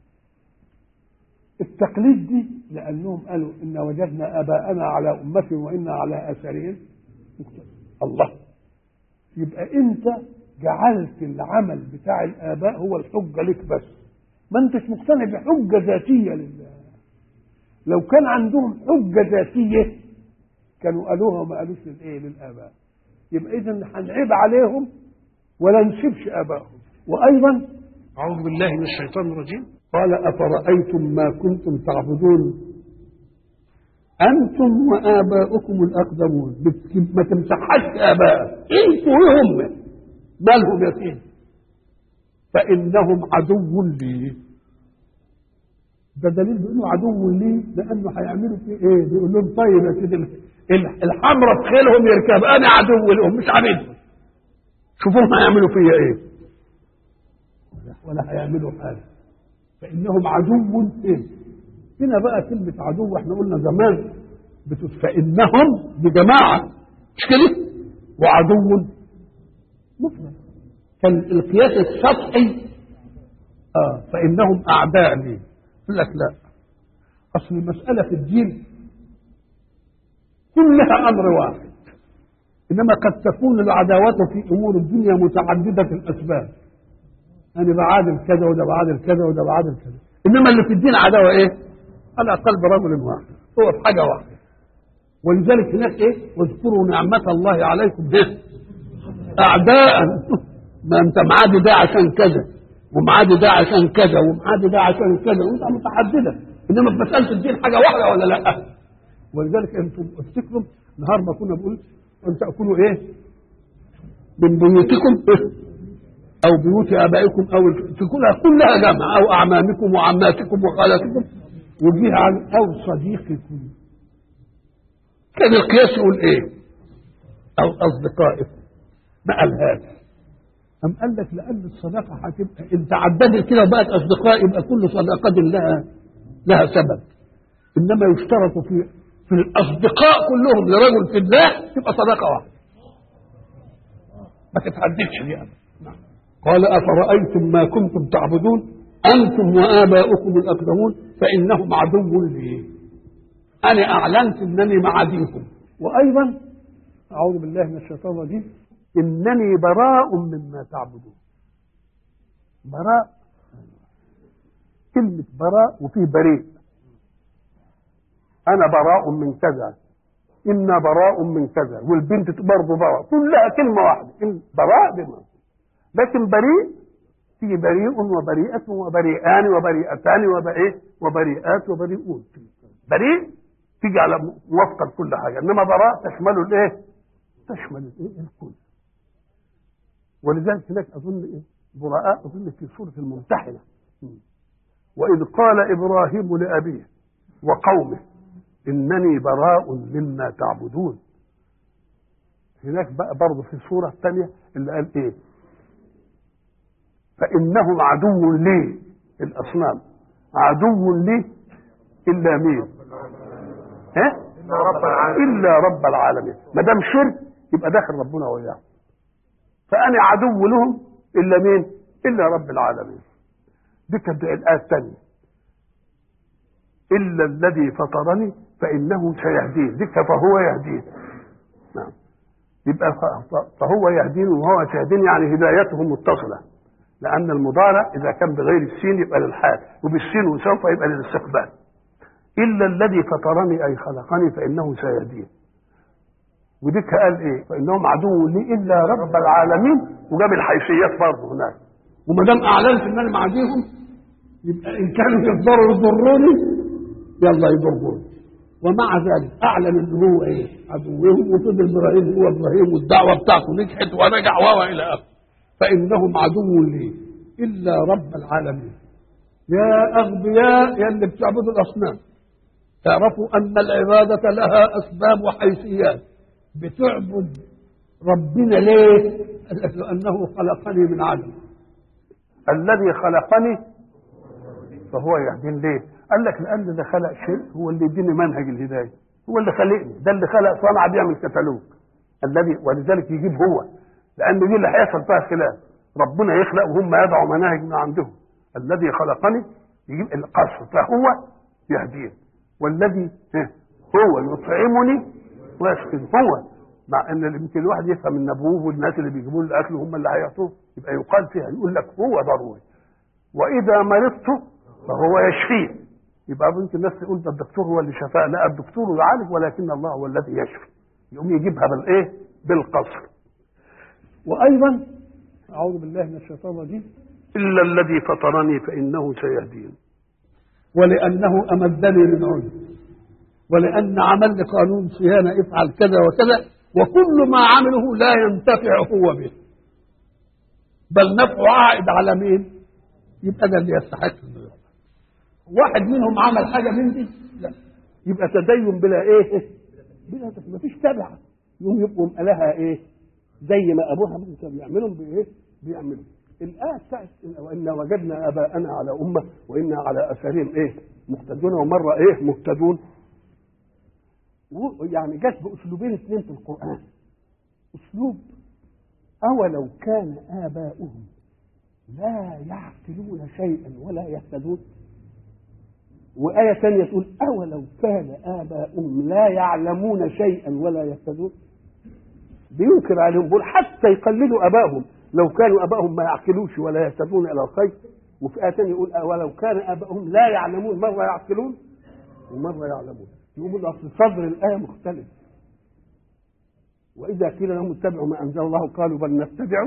التقليد دي لأنهم قالوا إن وجدنا آباءنا على أمة وإنا على آثارهم. الله، يبقى أنت جعلت العمل بتاع الآباء هو الحجة لك بس، ما أنتش مقتنع بحجة ذاتية لله. لو كان عندهم حجة ذاتية كانوا قالوها وما قالوش للإيه؟ للآباء. يبقى إذا هنعيب عليهم ولا نسيبش آبائهم. وأيضا أعوذ بالله من الشيطان الرجيم، قال أفرأيتم ما كنتم تعبدون أنتم وآباؤكم الأقدمون. ما تمسحش آباءك، أنتوا وهم مالهم يا سيدي؟ فإنهم عدو لي. ده دليل بأنه عدو لي، لأنه هيعملوا فيه إيه؟ بيقول لهم طيب يا سيدي الحمرة في خيلهم يركب، أنا عدو لهم مش عبيدهم، شوفوهم هيعملوا فيا إيه؟ ولا هيعملوا حاجة. فإنهم عدو إيه؟ هنا بقى كلمة عدو احنا قلنا زمان فإنهم بجماعة مش كده، وعدو مفرد. كان القياس السطحي اه فإنهم أعداء لي. يقول لك لا، أصل المسألة في الدين كلها أمر واحد، إنما قد تكون العداوات في أمور الدنيا متعددة الأسباب. أنا بعادل كذا وده بعادل كذا وده بعادل كذا، إنما اللي في الدين عداوة إيه؟ على قلب رجل واحد، هو في حاجة واحدة. ولذلك هناك إيه؟ واذكروا نعمة الله عليكم به أعداء، ما أنت معادي ده عشان كذا ومعادي ده عشان كذا ومعادي ده عشان كذا، وأنت متعددة، إنما في مسألة الدين حاجة واحدة ولا لا؟ ولذلك أنتم افتكروا نهار ما كنا بقول أن تأكلوا إيه؟ من بيوتكم أو بيوت آبائكم أو تكونها كلها جمع، أو أعمامكم وعماتكم وخالاتكم، وجيه عن أو صديقكم. كان القياس يقول إيه؟ أو أصدقائكم. ما قالهاش. أم قال لك لأن الصداقة هتبقى إن تعددت كده بقت أصدقاء يبقى كل صداقة لها لها سبب، إنما يشترط في في الأصدقاء كلهم لرجل في الله تبقى صداقة واحدة ما تتعددش دي أبدا. نعم. قال أفرأيتم ما كنتم تعبدون أنتم وآباؤكم الأقدمون فإنهم عدو لي، أنا أعلنت أنني مع دينكم. وأيضا أعوذ بالله من الشيطان الرجيم، إنني براء مما تعبدون. براء، كلمة براء وفيه بريء. أنا براء من كذا، إنا براء من كذا، والبنت برضه براء، كلها كلمة واحدة، براء بما. لكن بريء في بريء وبريئة وبريئان وبريئتان وبريئ وبريئات وبريئون. بريء تيجي على موافقة كل حاجة، إنما براء تشمل الإيه؟ تشمل الإيه؟ الكل. ولذلك هناك أظن إيه؟ براء أظن في سورة الممتحنة. وإذ قال إبراهيم لأبيه وقومه إنني براء مما تعبدون. هناك بقى برضه في السورة الثانية اللي قال إيه؟ فإنهم عدو لي، الأصنام عدو لي إلا مين؟ ها؟ إلا رب العالمين. إلا رب العالمين. ما دام شرك يبقى داخل ربنا وياه. فأنا عدو لهم إلا مين؟ إلا رب العالمين. دي كانت الآية الثانية. إلا الذي فطرني فإنه سيهدين. دي فهو يهدين. نعم. يبقى فهو يهدين وهو سيهدين، يعني هدايته متصلة، لأن المضارع إذا كان بغير السين يبقى للحال، وبالسين وسوف يبقى للاستقبال. إلا الذي فطرني أي خلقني فإنه سيهدين. وديك قال إيه؟ فإنهم عدو لي إلا رب العالمين، وجاب الحيثيات برضه هناك. وما دام أعلنت إن أنا معاديهم يبقى إن كانوا يقدروا يضروني يلا يضروني. ومع ذلك أعلن إن هو إيه؟ عدوهم، وفضل إبراهيم هو إبراهيم، والدعوة بتاعته نجحت ونجح وهو إلى آخره. فإنهم عدو لي إلا رب العالمين. يا أغبياء يا اللي بتعبدوا الأصنام، تعرفوا أن العبادة لها أسباب وحيثيات. بتعبد ربنا ليه؟ لأنه خلقني من عدم. الذي خلقني فهو يهدين. ليه؟ قال لك لأن اللي خلق شيء هو اللي يديني منهج الهداية، هو اللي خلقني، ده اللي خلق صنع بيعمل كتالوج الذي، ولذلك يجيب هو، لأن دي اللي هيحصل فيها خلاف. ربنا يخلق وهم يضعوا مناهج من عندهم. الذي خلقني يجيب القصر، فهو يهدين. والذي هو يطعمني ويسقين. هو مع ان يمكن الواحد يفهم ان ابوه والناس اللي بيجيبوا له الاكل هم اللي هيعطوه، يبقى يقال فيها يقول لك هو ضروري. واذا مرضت فهو يشفيه. يبقى ممكن الناس تقول ده الدكتور هو اللي شفاه، لا، الدكتور يعالج ولكن الله هو الذي يشفي. يقوم يجيبها بالايه؟ بالقصر. وايضا اعوذ بالله من الشيطان الرجيم، الا الذي فطرني فانه سيهدين. ولانه امدني من علم، ولان عمل لي قانون صيانه افعل كذا وكذا، وكل ما عمله لا ينتفع هو به، بل نفعه عائد على مين؟ يبقى ده اللي يستحق انه يعمل. واحد منهم عمل حاجه من دي، لا، يبقى تدين بلا ايه؟ بلا ما فيش تبعه. يوم يبقوا لها ايه؟ زي ما ابوها مثلا بيعملهم بايه؟ بيعملوا. الآية بتاعت وإنا وجدنا آباءنا على أمة وإنا على أثرهم إيه؟ مقتدون، ومرة إيه؟ مهتدون. يعني جت بأسلوبين اثنين في القرآن. أسلوب أولو كان آباؤهم لا يعقلون شيئا ولا يهتدون، وآية ثانية تقول أولو كان آباؤهم لا يعلمون شيئا ولا يهتدون. بينكر عليهم، بيقول حتى يقلدوا آبائهم لو كانوا آبائهم ما يعقلوش ولا يهتدون إلى الخير. وفي آية ثانية يقول ولو كان آباؤهم لا يعلمون، مرة يعقلون ومرة يعلمون. يقول أصل صدر الآية مختلف. وإذا قيل لهم اتبعوا ما أنزل الله قالوا بل نتبع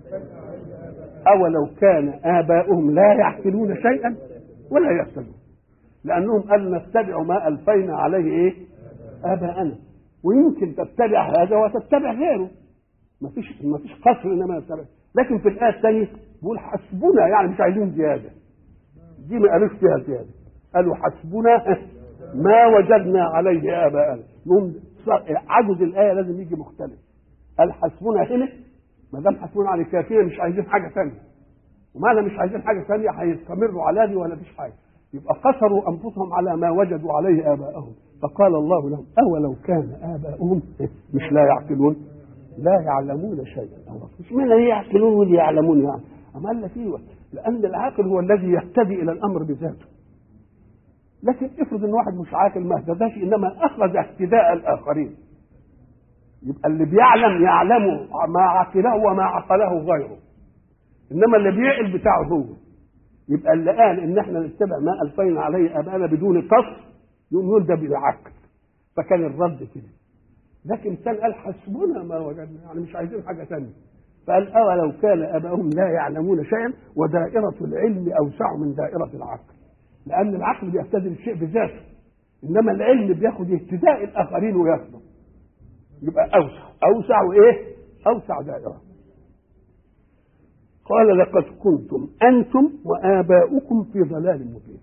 أولو كان آباؤهم لا يعقلون شيئا ولا يهتدون، لأنهم قالوا نتبع ما ألفينا عليه إيه؟ آباءنا. ويمكن تتبع هذا وتتبع غيره، ما فيش ما فيش قصر انما يتبع. لكن في الايه الثانيه بيقول حسبنا، يعني مش عايزين زياده. دي ما قالوش فيها زياده، قالوا حسبنا ما وجدنا عليه اباءنا. يوم عجز الايه لازم يجي مختلف. قال حسبنا هنا ما دام حسبنا على كافيه، مش عايزين حاجه ثانيه. وما مش عايزين حاجه ثانيه هيستمروا على دي ولا فيش حاجه. يبقى قصروا انفسهم على ما وجدوا عليه اباءهم. فقال الله لهم اولو كان اباؤهم مش لا يعقلون لا يعلمون شيئا. مش من اللي يعقلون واللي يعلمون يعني. أما قال لك ايوه، لأن العاقل هو الذي يهتدي إلى الأمر بذاته. لكن افرض إن واحد مش عاقل ما اهتداش، إنما أخذ اهتداء الآخرين. يبقى اللي بيعلم يعلم ما عقله وما عقله غيره. إنما اللي بيعقل بتاعه هو. يبقى اللي قال إن إحنا نتبع ما ألفينا عليه آباءنا بدون قصر يقوم يقول ده بالعقل. فكان الرد كده. لكن كان قال حسبنا ما وجدنا، يعني مش عايزين حاجة ثانية. فقال أولو كان آباؤهم لا يعلمون شيئا، ودائرة العلم أوسع من دائرة العقل، لأن العقل بيهتدي الشيء بذاته، إنما العلم بياخد اهتداء الآخرين وياخده، يبقى أوسع أوسع وإيه؟ أوسع دائرة. قال لقد كنتم أنتم وآباؤكم في ضلال مبين.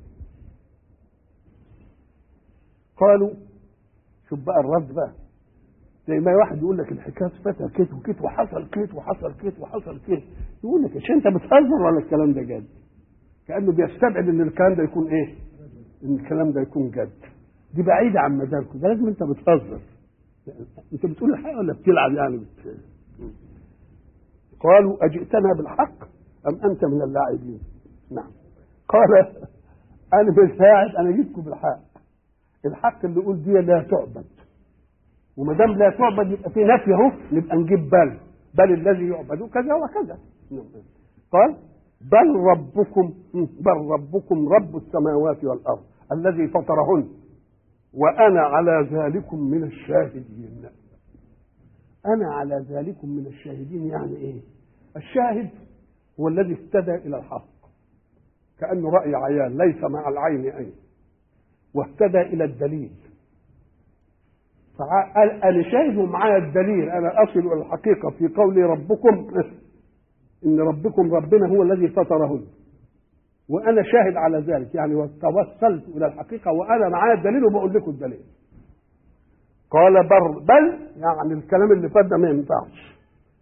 قالوا شوف بقى الرد بقى، زي ما واحد يقول لك الحكايه فتى كيت وكيت وحصل كيت وحصل كيت وحصل كيت، يقول لك عشان انت بتهزر ولا الكلام ده جد؟ كانه بيستبعد ان الكلام ده يكون ايه؟ ان الكلام ده يكون جد. دي بعيده عن مداركم، ده لازم انت بتهزر. انت بتقول الحق ولا بتلعب يعني بت... قالوا اجئتنا بالحق ام انت من اللاعبين؟ نعم. قال انا بالساعد انا جيتكم بالحق. الحق اللي يقول دي لا تعبد، وما دام لا تعبد يبقى في نفي اهو، نبقى نجيب بل بل الذي يعبد كذا وكذا. قال بل ربكم بل ربكم رب السماوات والارض الذي فطرهن وانا على ذلكم من الشاهدين. انا على ذلكم من الشاهدين يعني ايه؟ الشاهد هو الذي اهتدى الى الحق كانه راي عيان ليس مع العين عين، واهتدى الى الدليل. فقال انا شاهد ومعايا الدليل، انا اصل الى الحقيقه في قول ربكم ان ربكم ربنا هو الذي فطرهن وانا شاهد على ذلك، يعني وتوصلت الى الحقيقه وانا معايا الدليل وبقول لكم الدليل. قال بر بل يعني الكلام اللي فات ده ما ينفعش.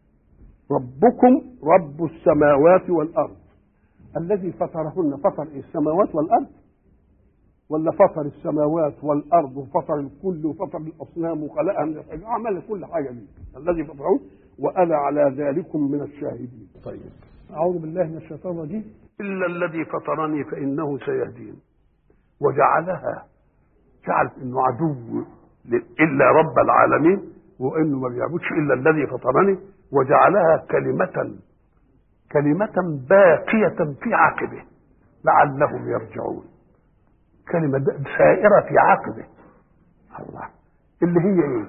ربكم رب السماوات والارض الذي فطرهن. فطر إيه؟ السماوات والارض ولا فطر السماوات والارض وفطر الكل وفطر الاصنام وخلقها من الحاجة، عمل كل حاجه دي الذي فطرهن وانا على ذلكم من الشاهدين. طيب اعوذ بالله من الشيطان الرجيم. الا الذي فطرني فانه سيهدين. وجعلها جعل انه عدو الا رب العالمين وانه ما بيعبدش الا الذي فطرني، وجعلها كلمه كلمه باقيه في عقبه لعلهم يرجعون. كلمة سائرة في عقبه الله اللي هي ايه؟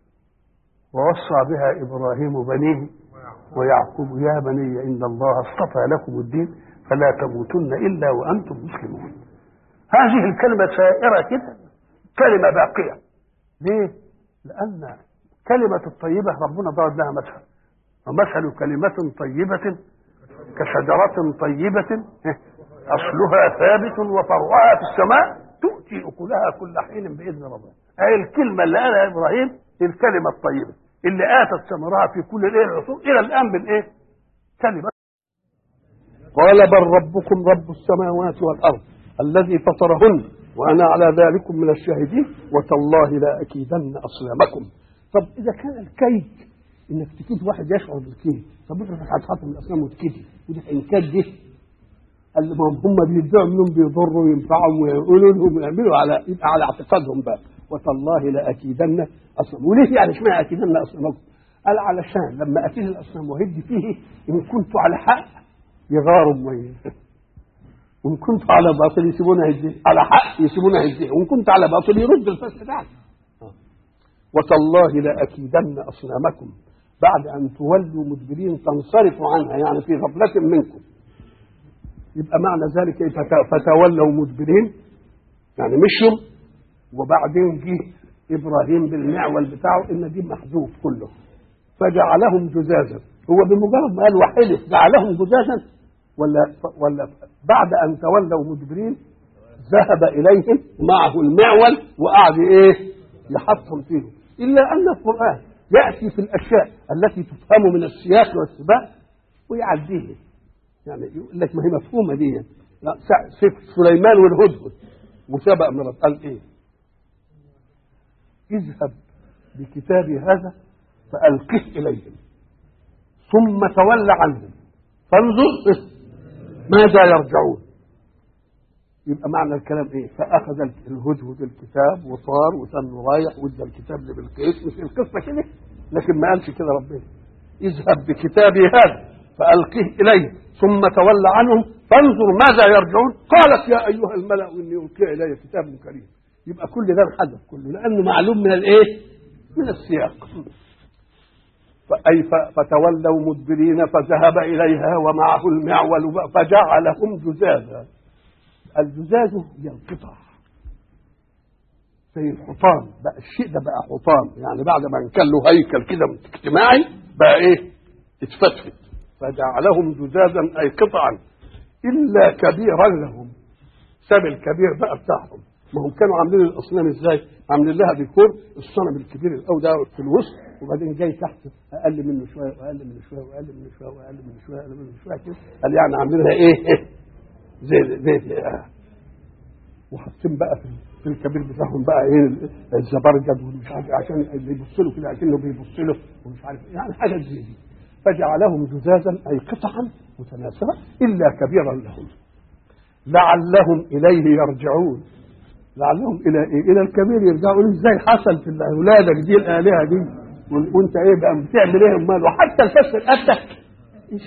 ووصى بها ابراهيم بنيه ويعقوب يا بني ان الله اصطفى لكم الدين فلا تموتن الا وانتم مسلمون. هذه الكلمة سائرة كده، كلمة باقية. ليه؟ لان كلمة الطيبة ربنا ضرب لها مثل، ومثل كلمة طيبة كشجرة طيبة أصلها ثابت وفرعها في السماء تؤتي أكلها كل حين بإذن ربها. هذه الكلمة اللي قالها إبراهيم الكلمة الطيبة اللي آتت ثمرها في كل الإيه العصور إلى الآن بالإيه؟ كلمة. قال بل ربكم رب السماوات والأرض الذي فطرهن وأنا على ذلكم من الشاهدين وتالله لا أكيدن أصنامكم. طب إذا كان الكيد إنك تكيد واحد يشعر بالكيد، طب افرض هتحط من الأصنام وتكيدي ودي إنكاد دي اللي هم بيدعوا منهم بيضروا وينفعهم ويقولوا لهم ويعملوا على يبقى على اعتقادهم بقى. وتالله لاكيدن اصنام. وليه يعني اشمعنى اكيدن اصنامكم؟ قال علشان لما اكيد الاصنام وهدي فيه ان كنت على حق يغاروا وي وان كنت على باطل يسيبونا هديه، على حق يسيبونا هديه، وان كنت على باطل يرد الفسد عنه. وتالله لاكيدن اصنامكم بعد ان تولوا مدبرين تنصرفوا عنها، يعني في غفله منكم. يبقى معنى ذلك فتولوا مدبرين يعني مشوا، وبعدين جه ابراهيم بالمعول بتاعه ان دي محذوف كله فجعلهم جزازا. هو بمجرد ما قال وحلف جعلهم جزازا ولا ولا بعد ان تولوا مدبرين ذهب اليهم معه المعول وقعد ايه يحطهم فيه. الا ان القران ياتي في الاشياء التي تفهم من السياق والسباق ويعديه، يعني يقول لك ما هي مفهومه دي. لا سليمان والهدهد وسبق مرة قال ايه؟ اذهب بكتابي هذا فألقه إليهم ثم تول عنهم فانظر ماذا يرجعون. يبقى معنى الكلام ايه؟ فأخذ الهدهد الكتاب وطار وثن رايح وادى الكتاب لبلقيس. مش القصة كده، لكن ما قالش كده ربنا. اذهب بكتابي هذا فألقه إليه ثم تولى عنهم فانظر ماذا يرجعون. قالت يا أيها الملأ إني ألقي إلي كتاب كريم. يبقى كل ده انحذف كله لأنه معلوم من الإيه؟ من السياق. أي فتولوا مدبرين فذهب إليها ومعه المعول فجعلهم جزازا. الجزاز هي القطع زي الحطام بقى، الشيء ده بقى حطام، يعني بعد ما كان له هيكل كده اجتماعي بقى إيه؟ اتفتفت فجعلهم جذاذا أي قطعا إلا كبيرا لهم. ساب الكبير بقى بتاعهم. ما هم كانوا عاملين الأصنام إزاي؟ عاملين لها ديكور، الصنم الكبير الأول ده في الوسط، وبعدين جاي تحت أقل منه شوية وأقل منه شوية وأقل منه شوية وأقل منه شوية وأقل منه شوية كده. قال يعني عاملينها إيه؟ زي زي, زي وحاطين بقى في الكبير بتاعهم بقى ايه الزبرجد ومش عارف عشان يبصوا له كده عشان بيبص له ومش عارف يعني حاجه زي دي. فجعلهم جذاذا اي قطعا متناسبه الا كبيرا لهم لعلهم اليه يرجعون. لعلهم الى ايه؟ الى الكبير يرجعوا. ازاي حصل في اولادك دي الالهه دي وانت ايه بقى بتعمل ايه امال؟ وحتى الفسر قدك ايش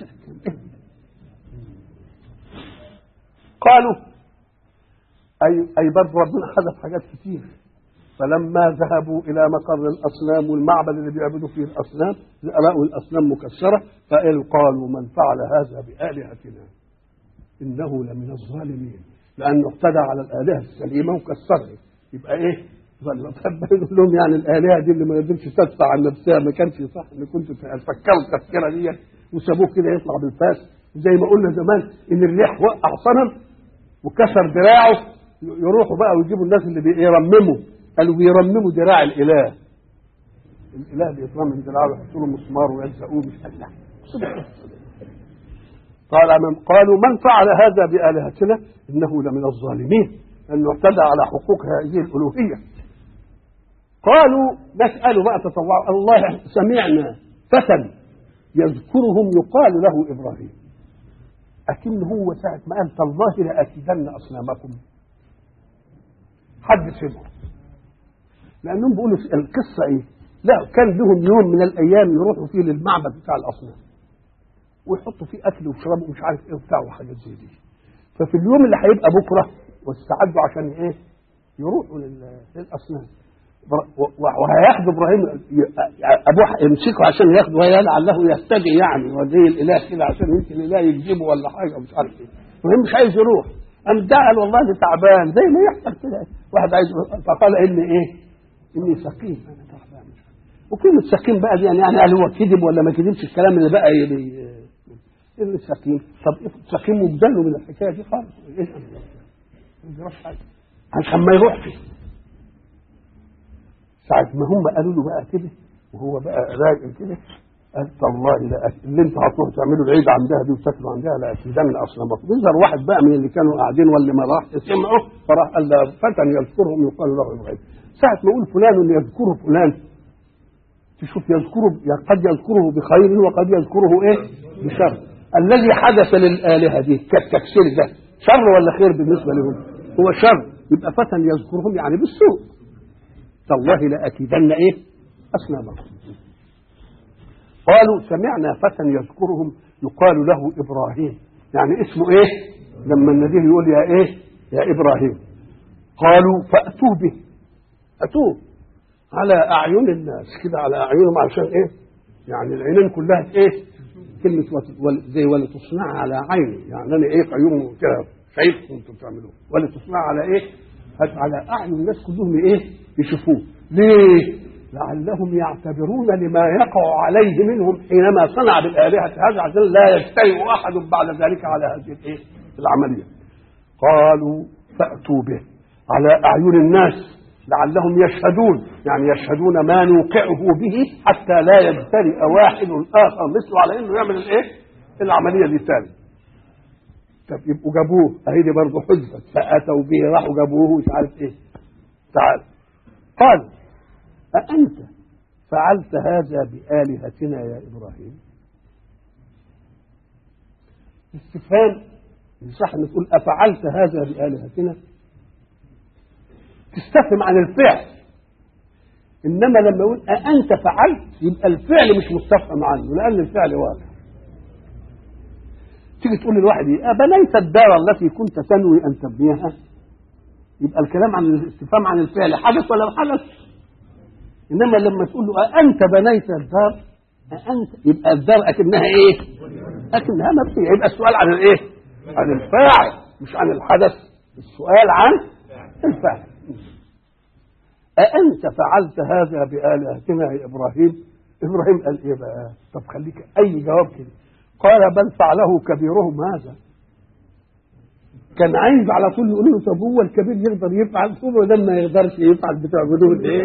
قالوا أي أي برضه ربنا حذف حاجات كتير. فلما ذهبوا إلى مقر الأصنام والمعبد اللي بيعبدوا فيه الأصنام لقوا الأصنام مكسرة فقالوا قالوا من فعل هذا بآلهتنا إنه لمن الظالمين، لأنه اعتدى على الآلهة السليمة وكسرها. يبقى إيه؟ فبين لهم يعني الآلهة دي اللي ما قدرتش تدفع عن نفسها ما كانش صح إن كنتوا تفكروا التفكيرة دي وسابوه كده يطلع بالفاس. زي ما قلنا زمان إن الريح وقع صنم وكسر دراعه يروحوا بقى ويجيبوا الناس اللي بيرمموا. قالوا بيرمموا دراع الاله. الاله بيترمم دراعه ويحطوا له مسمار ويلزقوه مش الله. قال من قالوا من فعل هذا بآلهتنا انه لمن الظالمين، انه اعتدى على حقوق هذه الالوهيه. قالوا نسأل بقى تطوع الله سمعنا فتى يذكرهم يقال له ابراهيم. أكن هو ساعة ما قال تالله لأكيدن أصنامكم حد سمعه، لأنهم بيقولوا القصة إيه؟ لا كان لهم يوم من الأيام يروحوا فيه للمعبد بتاع الأصنام ويحطوا فيه أكل وشرب ومش عارف إيه وبتاع وحاجات زي دي. ففي اليوم اللي هيبقى بكرة واستعدوا عشان إيه؟ يروحوا للأصنام وهياخدوا ابراهيم ابوه يمسكه عشان ياخده وهي لعله يهتدي يعني وزي الاله كده عشان يمكن الاله يجيبه ولا حاجه مش عارف ايه. المهم مش عايز يروح. قام دعا والله ده تعبان زي ما يحصل كده واحد عايز. فقال اني ايه؟ اني سقيم انا تعبان. وكلمه سقيم بقى دي يعني يعني هل هو كذب ولا ما كذبش الكلام اللي بقى يبي اني سقيم. طب سقيم وبدله من الحكايه دي خالص ايه؟ ما يجراش حاجه عشان ما يروحش. ساعة ما هم قالوا له بقى كده وهو بقى راجل كده قال والله لا اللي انتوا هتروحوا تعملوا العيد عندها دي وتاكلوا عندها لا اكيدن اصنامكم. يظهر واحد بقى من اللي كانوا قاعدين واللي ما راح سمعوا فراح قال فتى يذكرهم يقال له ابراهيم. ساعة ما يقول فلان يذكره فلان تشوف يذكره قد يذكره بخير وقد يذكره ايه؟ بشر. الذي حدث للآلهة دي كالتكسير ده شر ولا خير بالنسبة لهم؟ هو شر. يبقى فتى يذكرهم يعني بالسوء. تالله لأكيدن ايه؟ أصنامكم. قالوا سمعنا فتى يذكرهم يقال له إبراهيم. يعني اسمه ايه؟ لما النبي يقول يا ايه؟ يا إبراهيم. قالوا فأتوا به. أتوه على أعين الناس كده على أعينهم عشان ايه؟ يعني العينين كلها ايه؟ كلمة زي ولتصنع على عيني. يعني أنا ايه قيوم كده شايفكم انتم بتعملوه ولتصنع على ايه؟ على أعين الناس كلهم ايه؟ يشوفوه. ليه؟ لعلهم يعتبرون لما يقع عليه منهم حينما صنع بالآلهة هذا عشان لا يجترئ أحد بعد ذلك على هذه الايه؟ العملية. قالوا فأتوا به على أعين الناس لعلهم يشهدون. يعني يشهدون ما نوقعه به حتى لا يجترئ واحد آخر مثله على إنه يعمل الايه؟ العملية دي تاني. طب يبقوا جابوه اهي دي برضه حجة. فأتوا به راحوا جابوه مش عارف ايه. تعال قال أأنت فعلت هذا بآلهتنا يا إبراهيم؟ استفهام صح ان تقول أفعلت هذا بآلهتنا تستفهم عن الفعل. إنما لما يقول أأنت فعلت يبقى الفعل مش مستفهم عنه لأن الفعل واضح. تيجي تقول للواحد ايه أبنيت الدار التي كنت تنوي أن تبنيها؟ يبقى الكلام عن الاستفهام عن الفعل حدث ولا حدث. إنما لما تقول له أأنت بنيت الدار أأنت يبقى الدار أكنها إيه؟ أكنها مبنية. يبقى السؤال عن الإيه؟ عن الفاعل مش عن الحدث. السؤال عن الفاعل. أأنت فعلت هذا بآلهتنا يا إبراهيم؟ إبراهيم قال إيه بقى؟ طب خليك أي جواب كده. قال بل فعله كبيرهم هذا. كان عايز على طول يقول له طب هو الكبير يقدر يفعل؟ هو ده ما يقدرش يفعل بتاع بدون ايه؟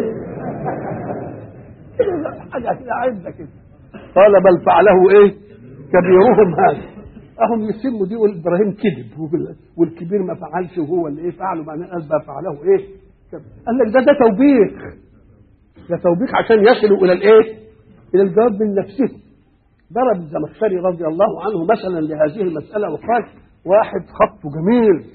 حاجه كده عايزه كده. قال بل فعله ايه؟ كبيرهم هذا. اهم يسموا دي يقول ابراهيم كذب والكبير ما فعلش وهو اللي ايه فعله، بعدين قال بل فعله ايه؟ قال لك ده ده توبيخ، ده توبيخ عشان يصلوا الى الايه؟ الى الجواب من نفسه. ضرب الزمخشري رضي الله عنه مثلا لهذه المساله وقال واحد خطه جميل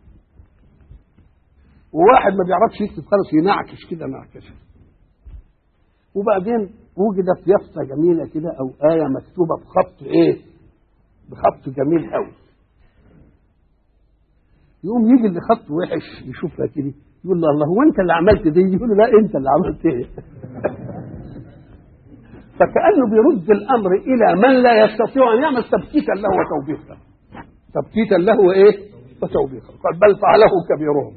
وواحد ما بيعرفش يكتب خالص ينعكش كده نعكشه، وبعدين وجدت يافطه جميله كده او ايه مكتوبه بخط ايه؟ بخط جميل قوي. يقوم يجي اللي خطه وحش يشوفها كده يقول له الله هو انت اللي عملت دي؟ يقول له لا انت اللي عملت ايه. فكأنه بيرد الامر الى من لا يستطيع ان يعمل تبكيتا له وتوبيخا، تبكيتا له وايه؟ وتوبيخا. قال بل فعله كبيرهم.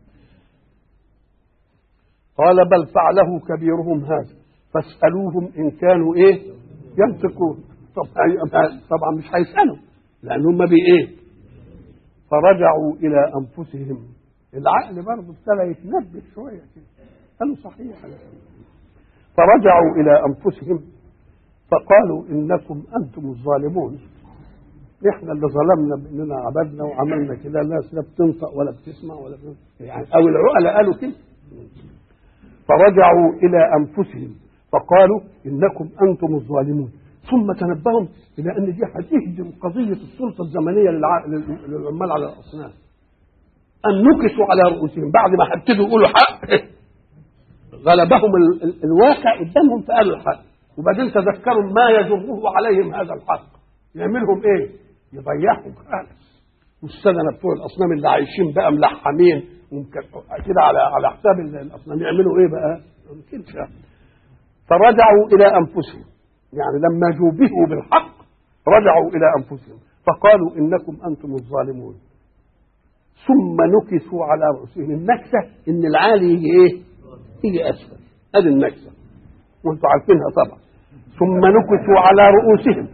قال بل فعله كبيرهم هذا فاسألوهم إن كانوا إيه؟ ينطقون. طبعا مش هيسألوا لأنهم بي إيه؟ فرجعوا إلى أنفسهم. العقل برضه ابتدى يتنبه شوية كده، قالوا صحيح. فرجعوا إلى أنفسهم فقالوا إنكم أنتم الظالمون. إحنا اللي ظلمنا بأننا عبدنا وعملنا كده، الناس لا بتنطق ولا بتسمع ولا بتنطق. يعني أو العقلاء قالوا كده. فرجعوا إلى أنفسهم فقالوا إنكم أنتم الظالمون. ثم تنبهوا إلى أن دي هتهدم قضية السلطة الزمنية للعمال على الأصنام، أن نكسوا على رؤوسهم بعد ما هبتدوا يقولوا حق غلبهم الواقع قدامهم فقالوا الحق، وبعدين تذكروا ما يجره عليهم هذا الحق يعملهم إيه؟ يضيعهم خالص. والسنة بتوع الأصنام اللي عايشين بقى ملحمين كده على على حساب الاصنام يعملوا ايه بقى؟ يمكنش. فرجعوا الى انفسهم، يعني لما جوبهوا بالحق رجعوا الى انفسهم فقالوا انكم انتم الظالمون. ثم نكسوا على رؤوسهم. النكسه ان العالي يجي ايه؟ يجي اسفل. هذه النكسه وانتم عارفينها طبعا. ثم نكسوا على رؤوسهم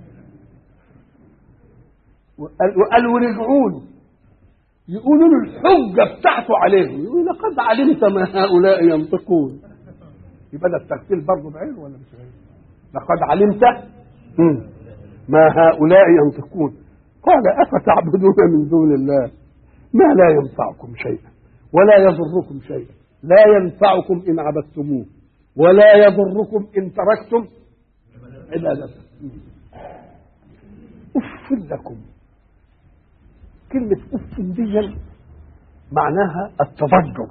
وقالوا رجعون، يقولوا له الحجة بتاعته عليهم، يقول لقد علمت ما هؤلاء ينطقون. يبقى ده الترتيل برضه بعين ولا مش بعين؟ لقد علمت ما هؤلاء ينطقون. قال أفتعبدون من دون الله ما لا ينفعكم شيئا ولا يضركم شيئا، لا ينفعكم إن عبدتموه ولا يضركم إن تركتم عبادته. أف لكم. كلمة أف دي معناها التضجر،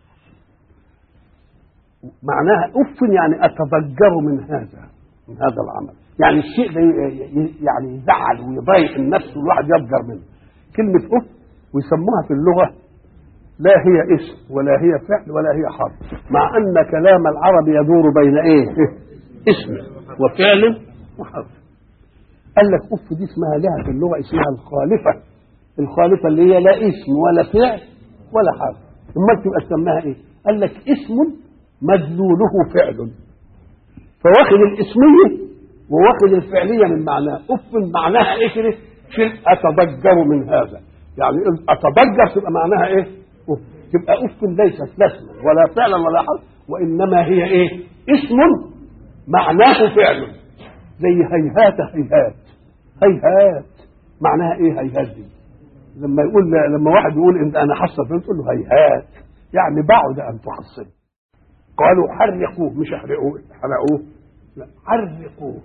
معناها أف يعني أتضجر من هذا من هذا العمل، يعني الشيء ده يعني يزعل ويضايق النفس والواحد يضجر منه. كلمة أف ويسموها في اللغة لا هي اسم ولا هي فعل ولا هي حرف، مع أن كلام العرب يدور بين إيه؟ اسم وفعل وحرف. قال لك أف دي اسمها لها في اللغة اسمها الخالفة. الخالفة اللي هي لا اسم ولا فعل ولا حرف. اما تبقى تسميها ايه؟ قال لك اسم مدلوله فعل، فواخد الاسمية وواخد الفعلية من معناه. اف معناها ايه كده؟ شيء اتضجر من هذا، يعني اتضجر تبقى معناها ايه؟ أف. تبقى اف ليست لا اسما ولا فعلا ولا حرف، وانما هي ايه؟ اسم معناه فعل، زي هيهات هيهات. هيهات معناها ايه هيهات دي؟ لما يقول لما واحد يقول انت انا حصل فين تقول له هيهات، يعني بعد ان تحصل. قالوا حرقوه، مش احرقوه حرقوه، لا حرقوه.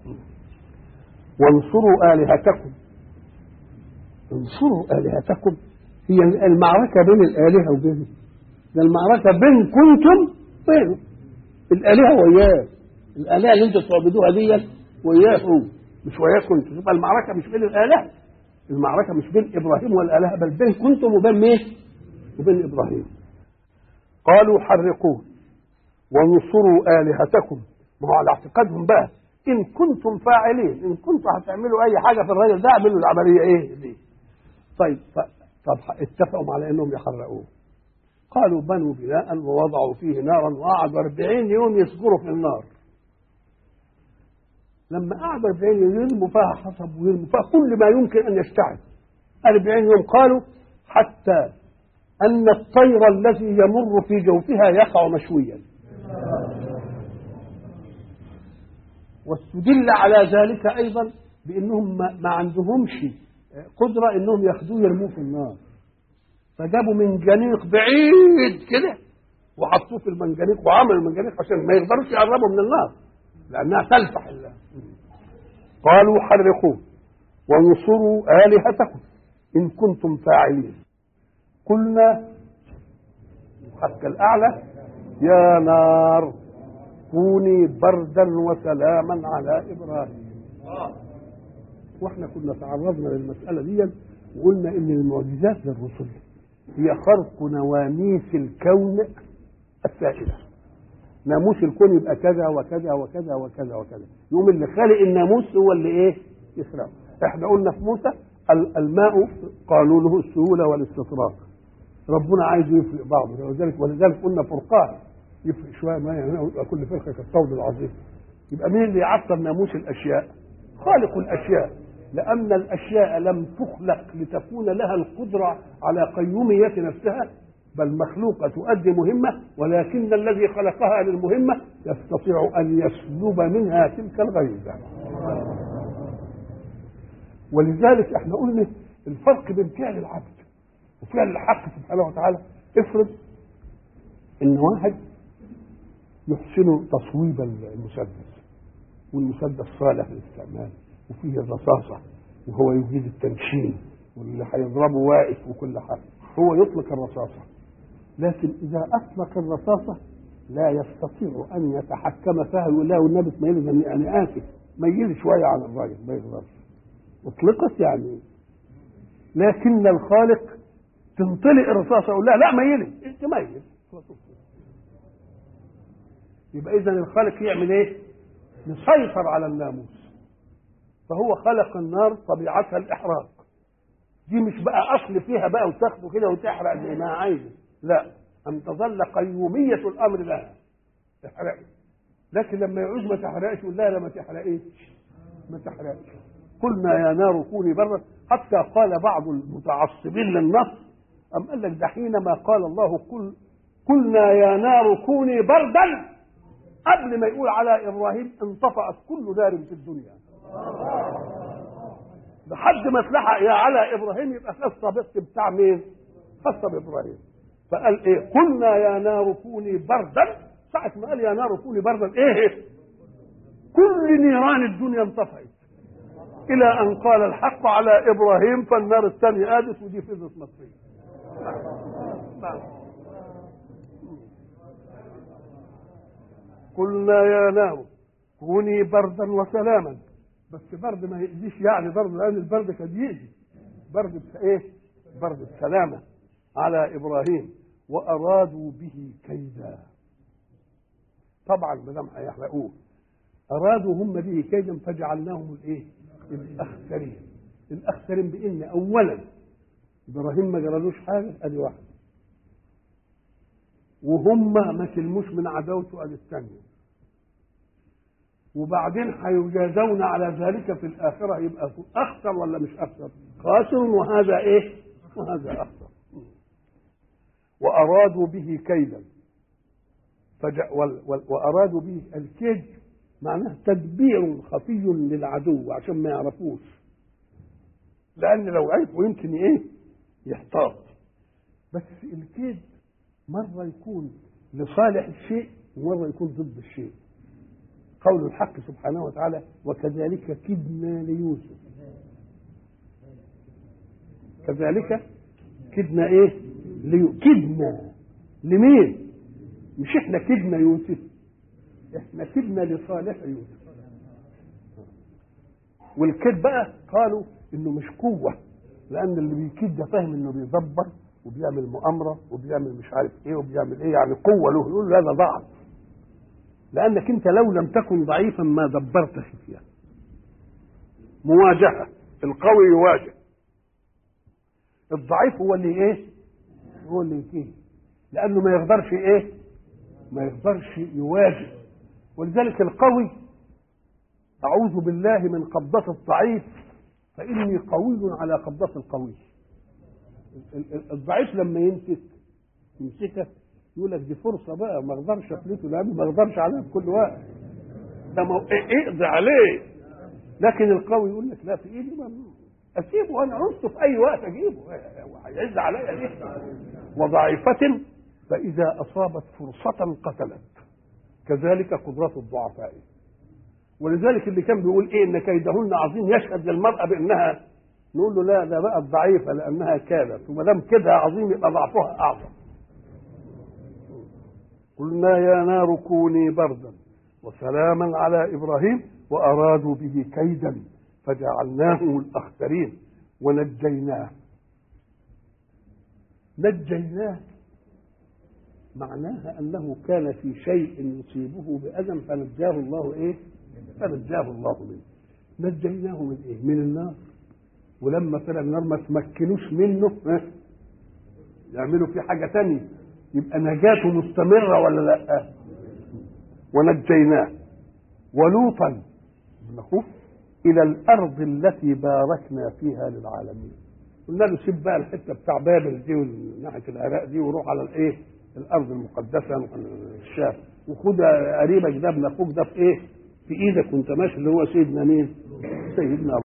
وانصروا الهتكم. انصروا الهتكم هي المعركه بين الالهه وبين ده المعركه بين كنتم بينه الالهه وياه. الالهه اللي انتم تعبدوها دي وياه هو، مش وياكم انتم. تبقى المعركه مش بين الالهه، المعركة مش بين إبراهيم والآلهة بل بين كنتم وبين مين؟ وبين إبراهيم. قالوا حرقوه وانصروا آلهتكم. ما هو على اعتقادهم بقى إن كنتم فاعلين، إن كنتم هتعملوا أي حاجة في الرجل ده اعملوا العملية إيه دي. طيب طب اتفقوا على إنهم يحرقوه. قالوا بنوا بناء ووضعوا فيه نارا وقعدوا أربعين يوم يصبروا في النار. لما قعد أربعين يوم يرموا فيها حصب ويرموا فيها كل ما يمكن أن يشتعل. أربعين يوم قالوا حتى أن الطير الذي يمر في جوفها يقع مشويا. واستدل على ذلك أيضا بأنهم ما عندهمش قدرة أنهم ياخدوه يرموه في النار، فجابوا منجنيق بعيد كده وحطوه في المنجنيق وعملوا المنجنيق عشان ما يقدروش يقربوا من النار لأنها تلفح الله. قالوا حرقوه وانصروا آلهتكم إن كنتم فاعلين. قلنا حتى الأعلى يا نار كوني بردا وسلاما على إبراهيم. واحنا كنا تعرضنا للمسألة دي وقلنا إن المعجزات للرسل هي خرق نواميس الكون السائلة. ناموس الكون يبقى كذا وكذا وكذا وكذا وكذا، يوم اللي خالق الناموس هو اللي ايه يخلقه. احنا قلنا في موسى الماء قالوا له السهولة والاستطراق، ربنا عايز يفرق بعضه ولذلك ولذلك قلنا فرقان يفرق شويه ما كل فرقه كالطود العظيم. يبقى مين اللي يعطل ناموس الاشياء؟ خالق الاشياء، لان الاشياء لم تخلق لتكون لها القدره على قيوميه نفسها، بل مخلوقه تؤدي مهمه، ولكن الذي خلقها للمهمه يستطيع ان يسلب منها تلك الغريزه. ولذلك احنا قلنا الفرق بين فعل العبد وفعل الحق سبحانه وتعالى. افرض ان واحد يحسن تصويب المسدس والمسدس صالح للاستعمال وفيه الرصاصه وهو يجيد التنشين واللي هيضربه واقف وكل حاجه، هو يطلق الرصاصه، لكن اذا اطلق الرصاصه لا يستطيع ان يتحكم فيها. يقول له والنبي تميل يعني اسف ميل شويه على الراجل ما يقدرش، اطلقت يعني. لكن الخالق تنطلق الرصاصه يقول لها لا ميلي انت ميل. يبقى اذا الخالق يعمل ايه؟ يسيطر على الناموس. فهو خلق النار طبيعتها الاحراق، دي مش بقى اصل فيها بقى وتاخده كده وتحرق زي ما عايزه، لا، ان تظل قيوميه الامر لها تحرق. لكن لما يعوز ما تحرقش يقول لها لا ما تحرقيش ما تحرقش. قلنا يا نار كوني بردا، حتى قال بعض المتعصبين للنص أم قال لك ده حينما قال الله قل قلنا يا نار كوني بردا قبل ما يقول على إبراهيم انطفأت كل نار في الدنيا، لحد ما تلحق يا على إبراهيم يبقى خاصة بس بتاع مين؟ خاصة بإبراهيم. فقال إيه؟ قلنا يا نار كوني بردا، ساعة ما قال يا نار كوني بردا إيه؟ كل نيران الدنيا انطفأت إلى أن قال الحق على إبراهيم فالنار الثانية آدت ودي فضت مصرية. قلنا يا نار كوني بردا وسلاما، بس برد ما يأذيش يعني برد، لأن البرد قد يأذي، برد ايه؟ برد السلامة على إبراهيم. وأرادوا به كيدا، طبعا ما دام هيحرقوه أرادوا هم به كيدا فجعلناهم الايه؟ الأخسرين. الأخسرين بإن أولا إبراهيم ما جرالوش حاجة أدي واحد، وهم ما سلموش من عداوته أدي الثانية، وبعدين هيجازون على ذلك في الآخرة. يبقى أخسر ولا مش أخسر؟ خاسر، وهذا إيه؟ وهذا أخسر. وأرادوا به كيدا فجأ وال وال وأرادوا به الكيد معناه تدبير خفي للعدو عشان ما يعرفوش، لأن لو عرفوا يمكن إيه؟ يحتاط. بس الكيد مرة يكون لصالح الشيء ومرة يكون ضد الشيء. قول الحق سبحانه وتعالى وكذلك كدنا ليوسف، كذلك كدنا ايه؟ ليو... كدنا لمين؟ مش احنا كدنا يوسف، احنا كدنا لصالح يوسف. والكد بقى قالوا انه مش قوة، لان اللي بيكيد ده فاهم انه بيدبر وبيعمل مؤامرة وبيعمل مش عارف ايه وبيعمل ايه، يعني قوة له، يقول له هذا ضعف، لانك انت لو لم تكن ضعيفا ما دبرت خفيا. مواجهة، القوي يواجه، الضعيف هو اللي ايه؟ هو اللي يكيه، لانه ما يقدرش ايه؟ ما يقدرش يواجه. ولذلك القوي أعوذ بالله من قبضة الضعيف فإني قوي على قبضة القوي. الضعيف لما يمسك يمسكك يقول لك دي فرصة بقى، ما اقدرش افلته لأنه ما اقدرش عليها في كل وقت، ده اقضي عليه. لكن القوي يقول لك لا، في ايدي اسيبه، انا عوزته في اي وقت اجيبه، هيعز عليا ليه؟ وضعيفة فإذا أصابت فرصة قتلت، كذلك قدرة الضعفاء. ولذلك اللي كان بيقول ايه ان كيدهن عظيم يشهد للمرأة بانها، نقول له لا، ده بقى الضعيفة لانها كادت، وما دام كده عظيم يبقى ضعفها اعظم. قلنا يا نار كوني بردا وسلاما على ابراهيم وارادوا به كيدا فجعلناهم الاخسرين ونجيناه. نجيناه معناها انه كان في شيء يصيبه باذى فنجاه الله ايه؟ فنجاه الله منه. نجيناه من ايه؟ من النار. ولما طلع النار ما تمكنوش منه اه؟ يعملوا فيه حاجه ثانيه، يبقى نجاته مستمره ولا لا؟ ونجيناه ولوطا الى الارض التي باركنا فيها للعالمين. قلنا له سيب بقى الحته بتاع بابل دي وناحيه العراق دي وروح على الايه؟ الارض المقدسه الشام، وخد قريبك ده ابن اخوك ده في ايه؟ في ايدك وانت ماشي، اللي هو سيدنا مين؟ سيدنا